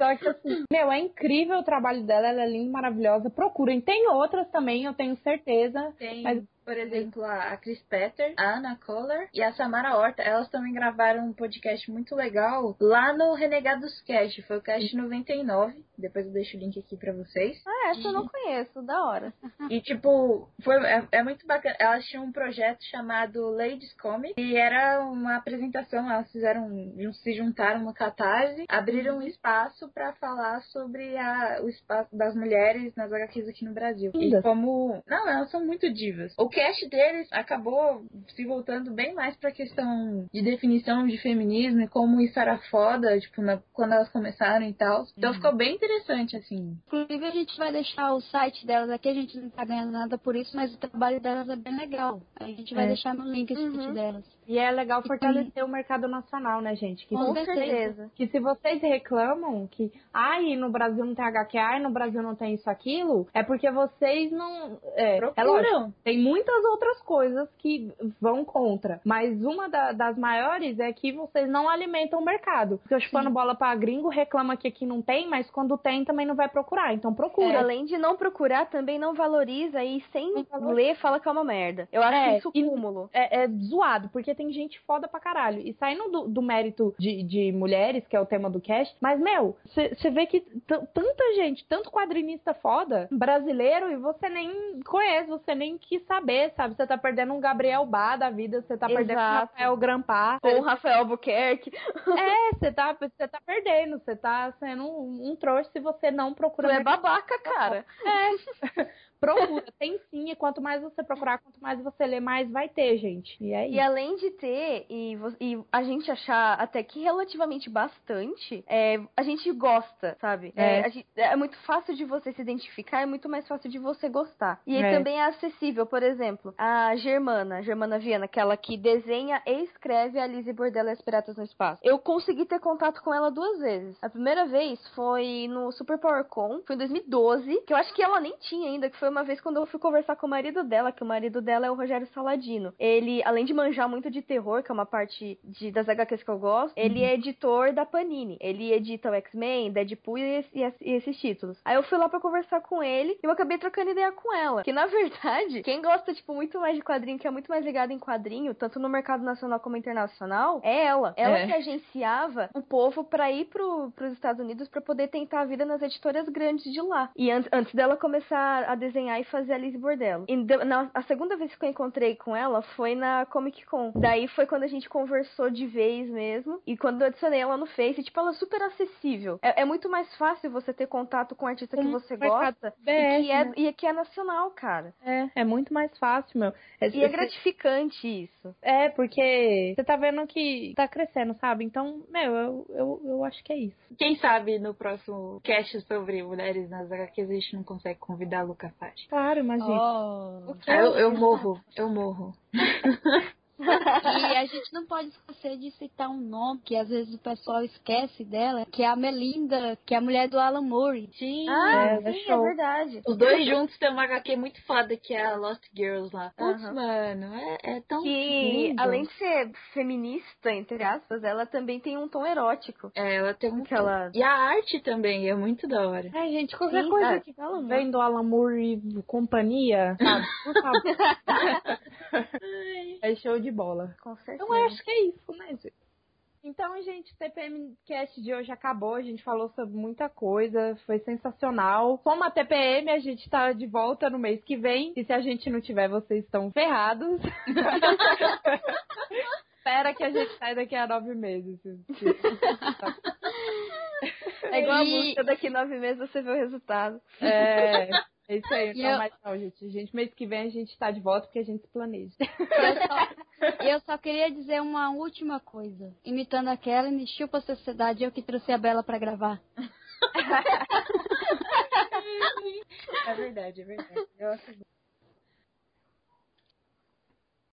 Só que assim, meu, é incrível o trabalho dela, ela é linda, maravilhosa. Procurem. Tem outras também, eu tenho certeza. Tem, Mas... por exemplo, a Chris Petter, a Ana Kohler e a Samara Horta. Elas também gravaram um podcast muito legal lá no Renegados Cast. Foi o Cast 99. Depois eu deixo o link aqui pra vocês. Essa eu não conheço, da hora. E, tipo, é muito bacana. Elas tinham um projeto chamado Ladies Comic. E era uma apresentação. Elas se juntaram no Catarse. Abriram um espaço pra falar sobre o espaço das mulheres nas HQs aqui no Brasil. E como... Não, elas são muito divas. O cast deles acabou se voltando bem mais pra questão de definição de feminismo e como isso era foda, tipo, quando elas começaram e tal. Então ficou bem interessante, assim. Inclusive, a gente vai deixar o site delas aqui, a gente não tá ganhando nada por isso, mas o trabalho delas é bem legal. A gente vai deixar no link o site delas. E é legal fortalecer o mercado nacional, né, gente? Que Com certeza. Que se vocês reclamam que, no Brasil não tem HQ, no Brasil não tem isso, aquilo, é porque vocês não... Procuram. Tem muitas outras coisas que vão contra. Mas uma das maiores é que vocês não alimentam o mercado. Porque eu chupando bola pra gringo, reclama que aqui não tem, mas quando tem também não vai procurar. Então procura. Além de não procurar, também não valoriza e sem ler fala que é uma merda. Eu acho isso cúmulo. É zoado, porque tem gente foda pra caralho. E saindo do mérito de mulheres, que é o tema do cast, mas, meu, você vê que tanta gente, tanto quadrinista foda, brasileiro, e você nem conhece, você nem quis saber, sabe? Você tá perdendo um Gabriel Bá da vida, você tá perdendo um Rafael Grampar. Ou o Rafael Albuquerque. Você tá perdendo, você tá sendo um trouxa se você não procura. Tu é babaca, cara. Procura, tem sim, e quanto mais você procurar, quanto mais você ler, mais vai ter, gente. E é isso. E além de ter, e a gente achar até que relativamente bastante, a gente gosta, sabe? É muito fácil de você se identificar, é muito mais fácil de você gostar. E aí também é acessível, por exemplo, a Germana Viana, aquela que desenha e escreve a Alice Bordella e as Piratas no Espaço. Eu consegui ter contato com ela 2 vezes. A primeira vez foi no Super Power Con, foi em 2012, que eu acho que ela nem tinha ainda, que foi uma vez quando eu fui conversar com o marido dela, que o marido dela é o Rogério Saladino. Ele, além de manjar muito de terror, que é uma parte das HQs que eu gosto, ele é editor da Panini. Ele edita o X-Men, Deadpool e esses títulos. Aí eu fui lá pra conversar com ele e eu acabei trocando ideia com ela. Que, na verdade, quem gosta, tipo, muito mais de quadrinho, que é muito mais ligado em quadrinho, tanto no mercado nacional como internacional, é ela. Ela que agenciava o povo pra ir pros Estados Unidos pra poder tentar a vida nas editoras grandes de lá. E antes dela começar a desenhar e fazer a Alice Bordello. E a segunda vez que eu encontrei com ela foi na Comic Con. Daí foi quando a gente conversou de vez mesmo. E quando eu adicionei ela no Face, tipo, ela é super acessível. É muito mais fácil você ter contato com um artista que você gosta e que é nacional, cara. É muito mais fácil, meu. E é gratificante isso. Porque você tá vendo que tá crescendo, sabe? Então, meu, eu acho que é isso. Quem sabe no próximo cast sobre mulheres nas HQs a gente não consegue convidar a Luca Fati. Claro, imagina. Eu morro. E a gente não pode esquecer de citar um nome que às vezes o pessoal esquece dela, que é a Melinda, que é a mulher do Alan Moore. Sim, é verdade. Os dois juntos tem uma HQ muito foda, que é a Lost Girls lá. Putz, mano, é tão lindo. Além de ser feminista, entre aspas, ela também tem um tom erótico. Ela tem um tom. E a arte também é muito da hora. Gente, qualquer coisa que vem do Alan Moore e companhia, sabe? Por favor. É show de bola. Com certeza. Então eu acho que é isso, né, gente? Então, gente, o TPM Cast de hoje acabou. A gente falou sobre muita coisa. Foi sensacional. Como a TPM, a gente tá de volta no mês que vem. E se a gente não tiver, vocês estão ferrados. Espera que a gente sai daqui a 9 meses. É igual a música, daqui 9 meses você vê o resultado. É isso aí, não, gente. Mês que vem a gente tá de volta porque a gente se planeja. Eu só queria dizer uma última coisa. Imitando aquela, me chupa a sociedade, eu que trouxe a Bela pra gravar. É verdade. Eu acho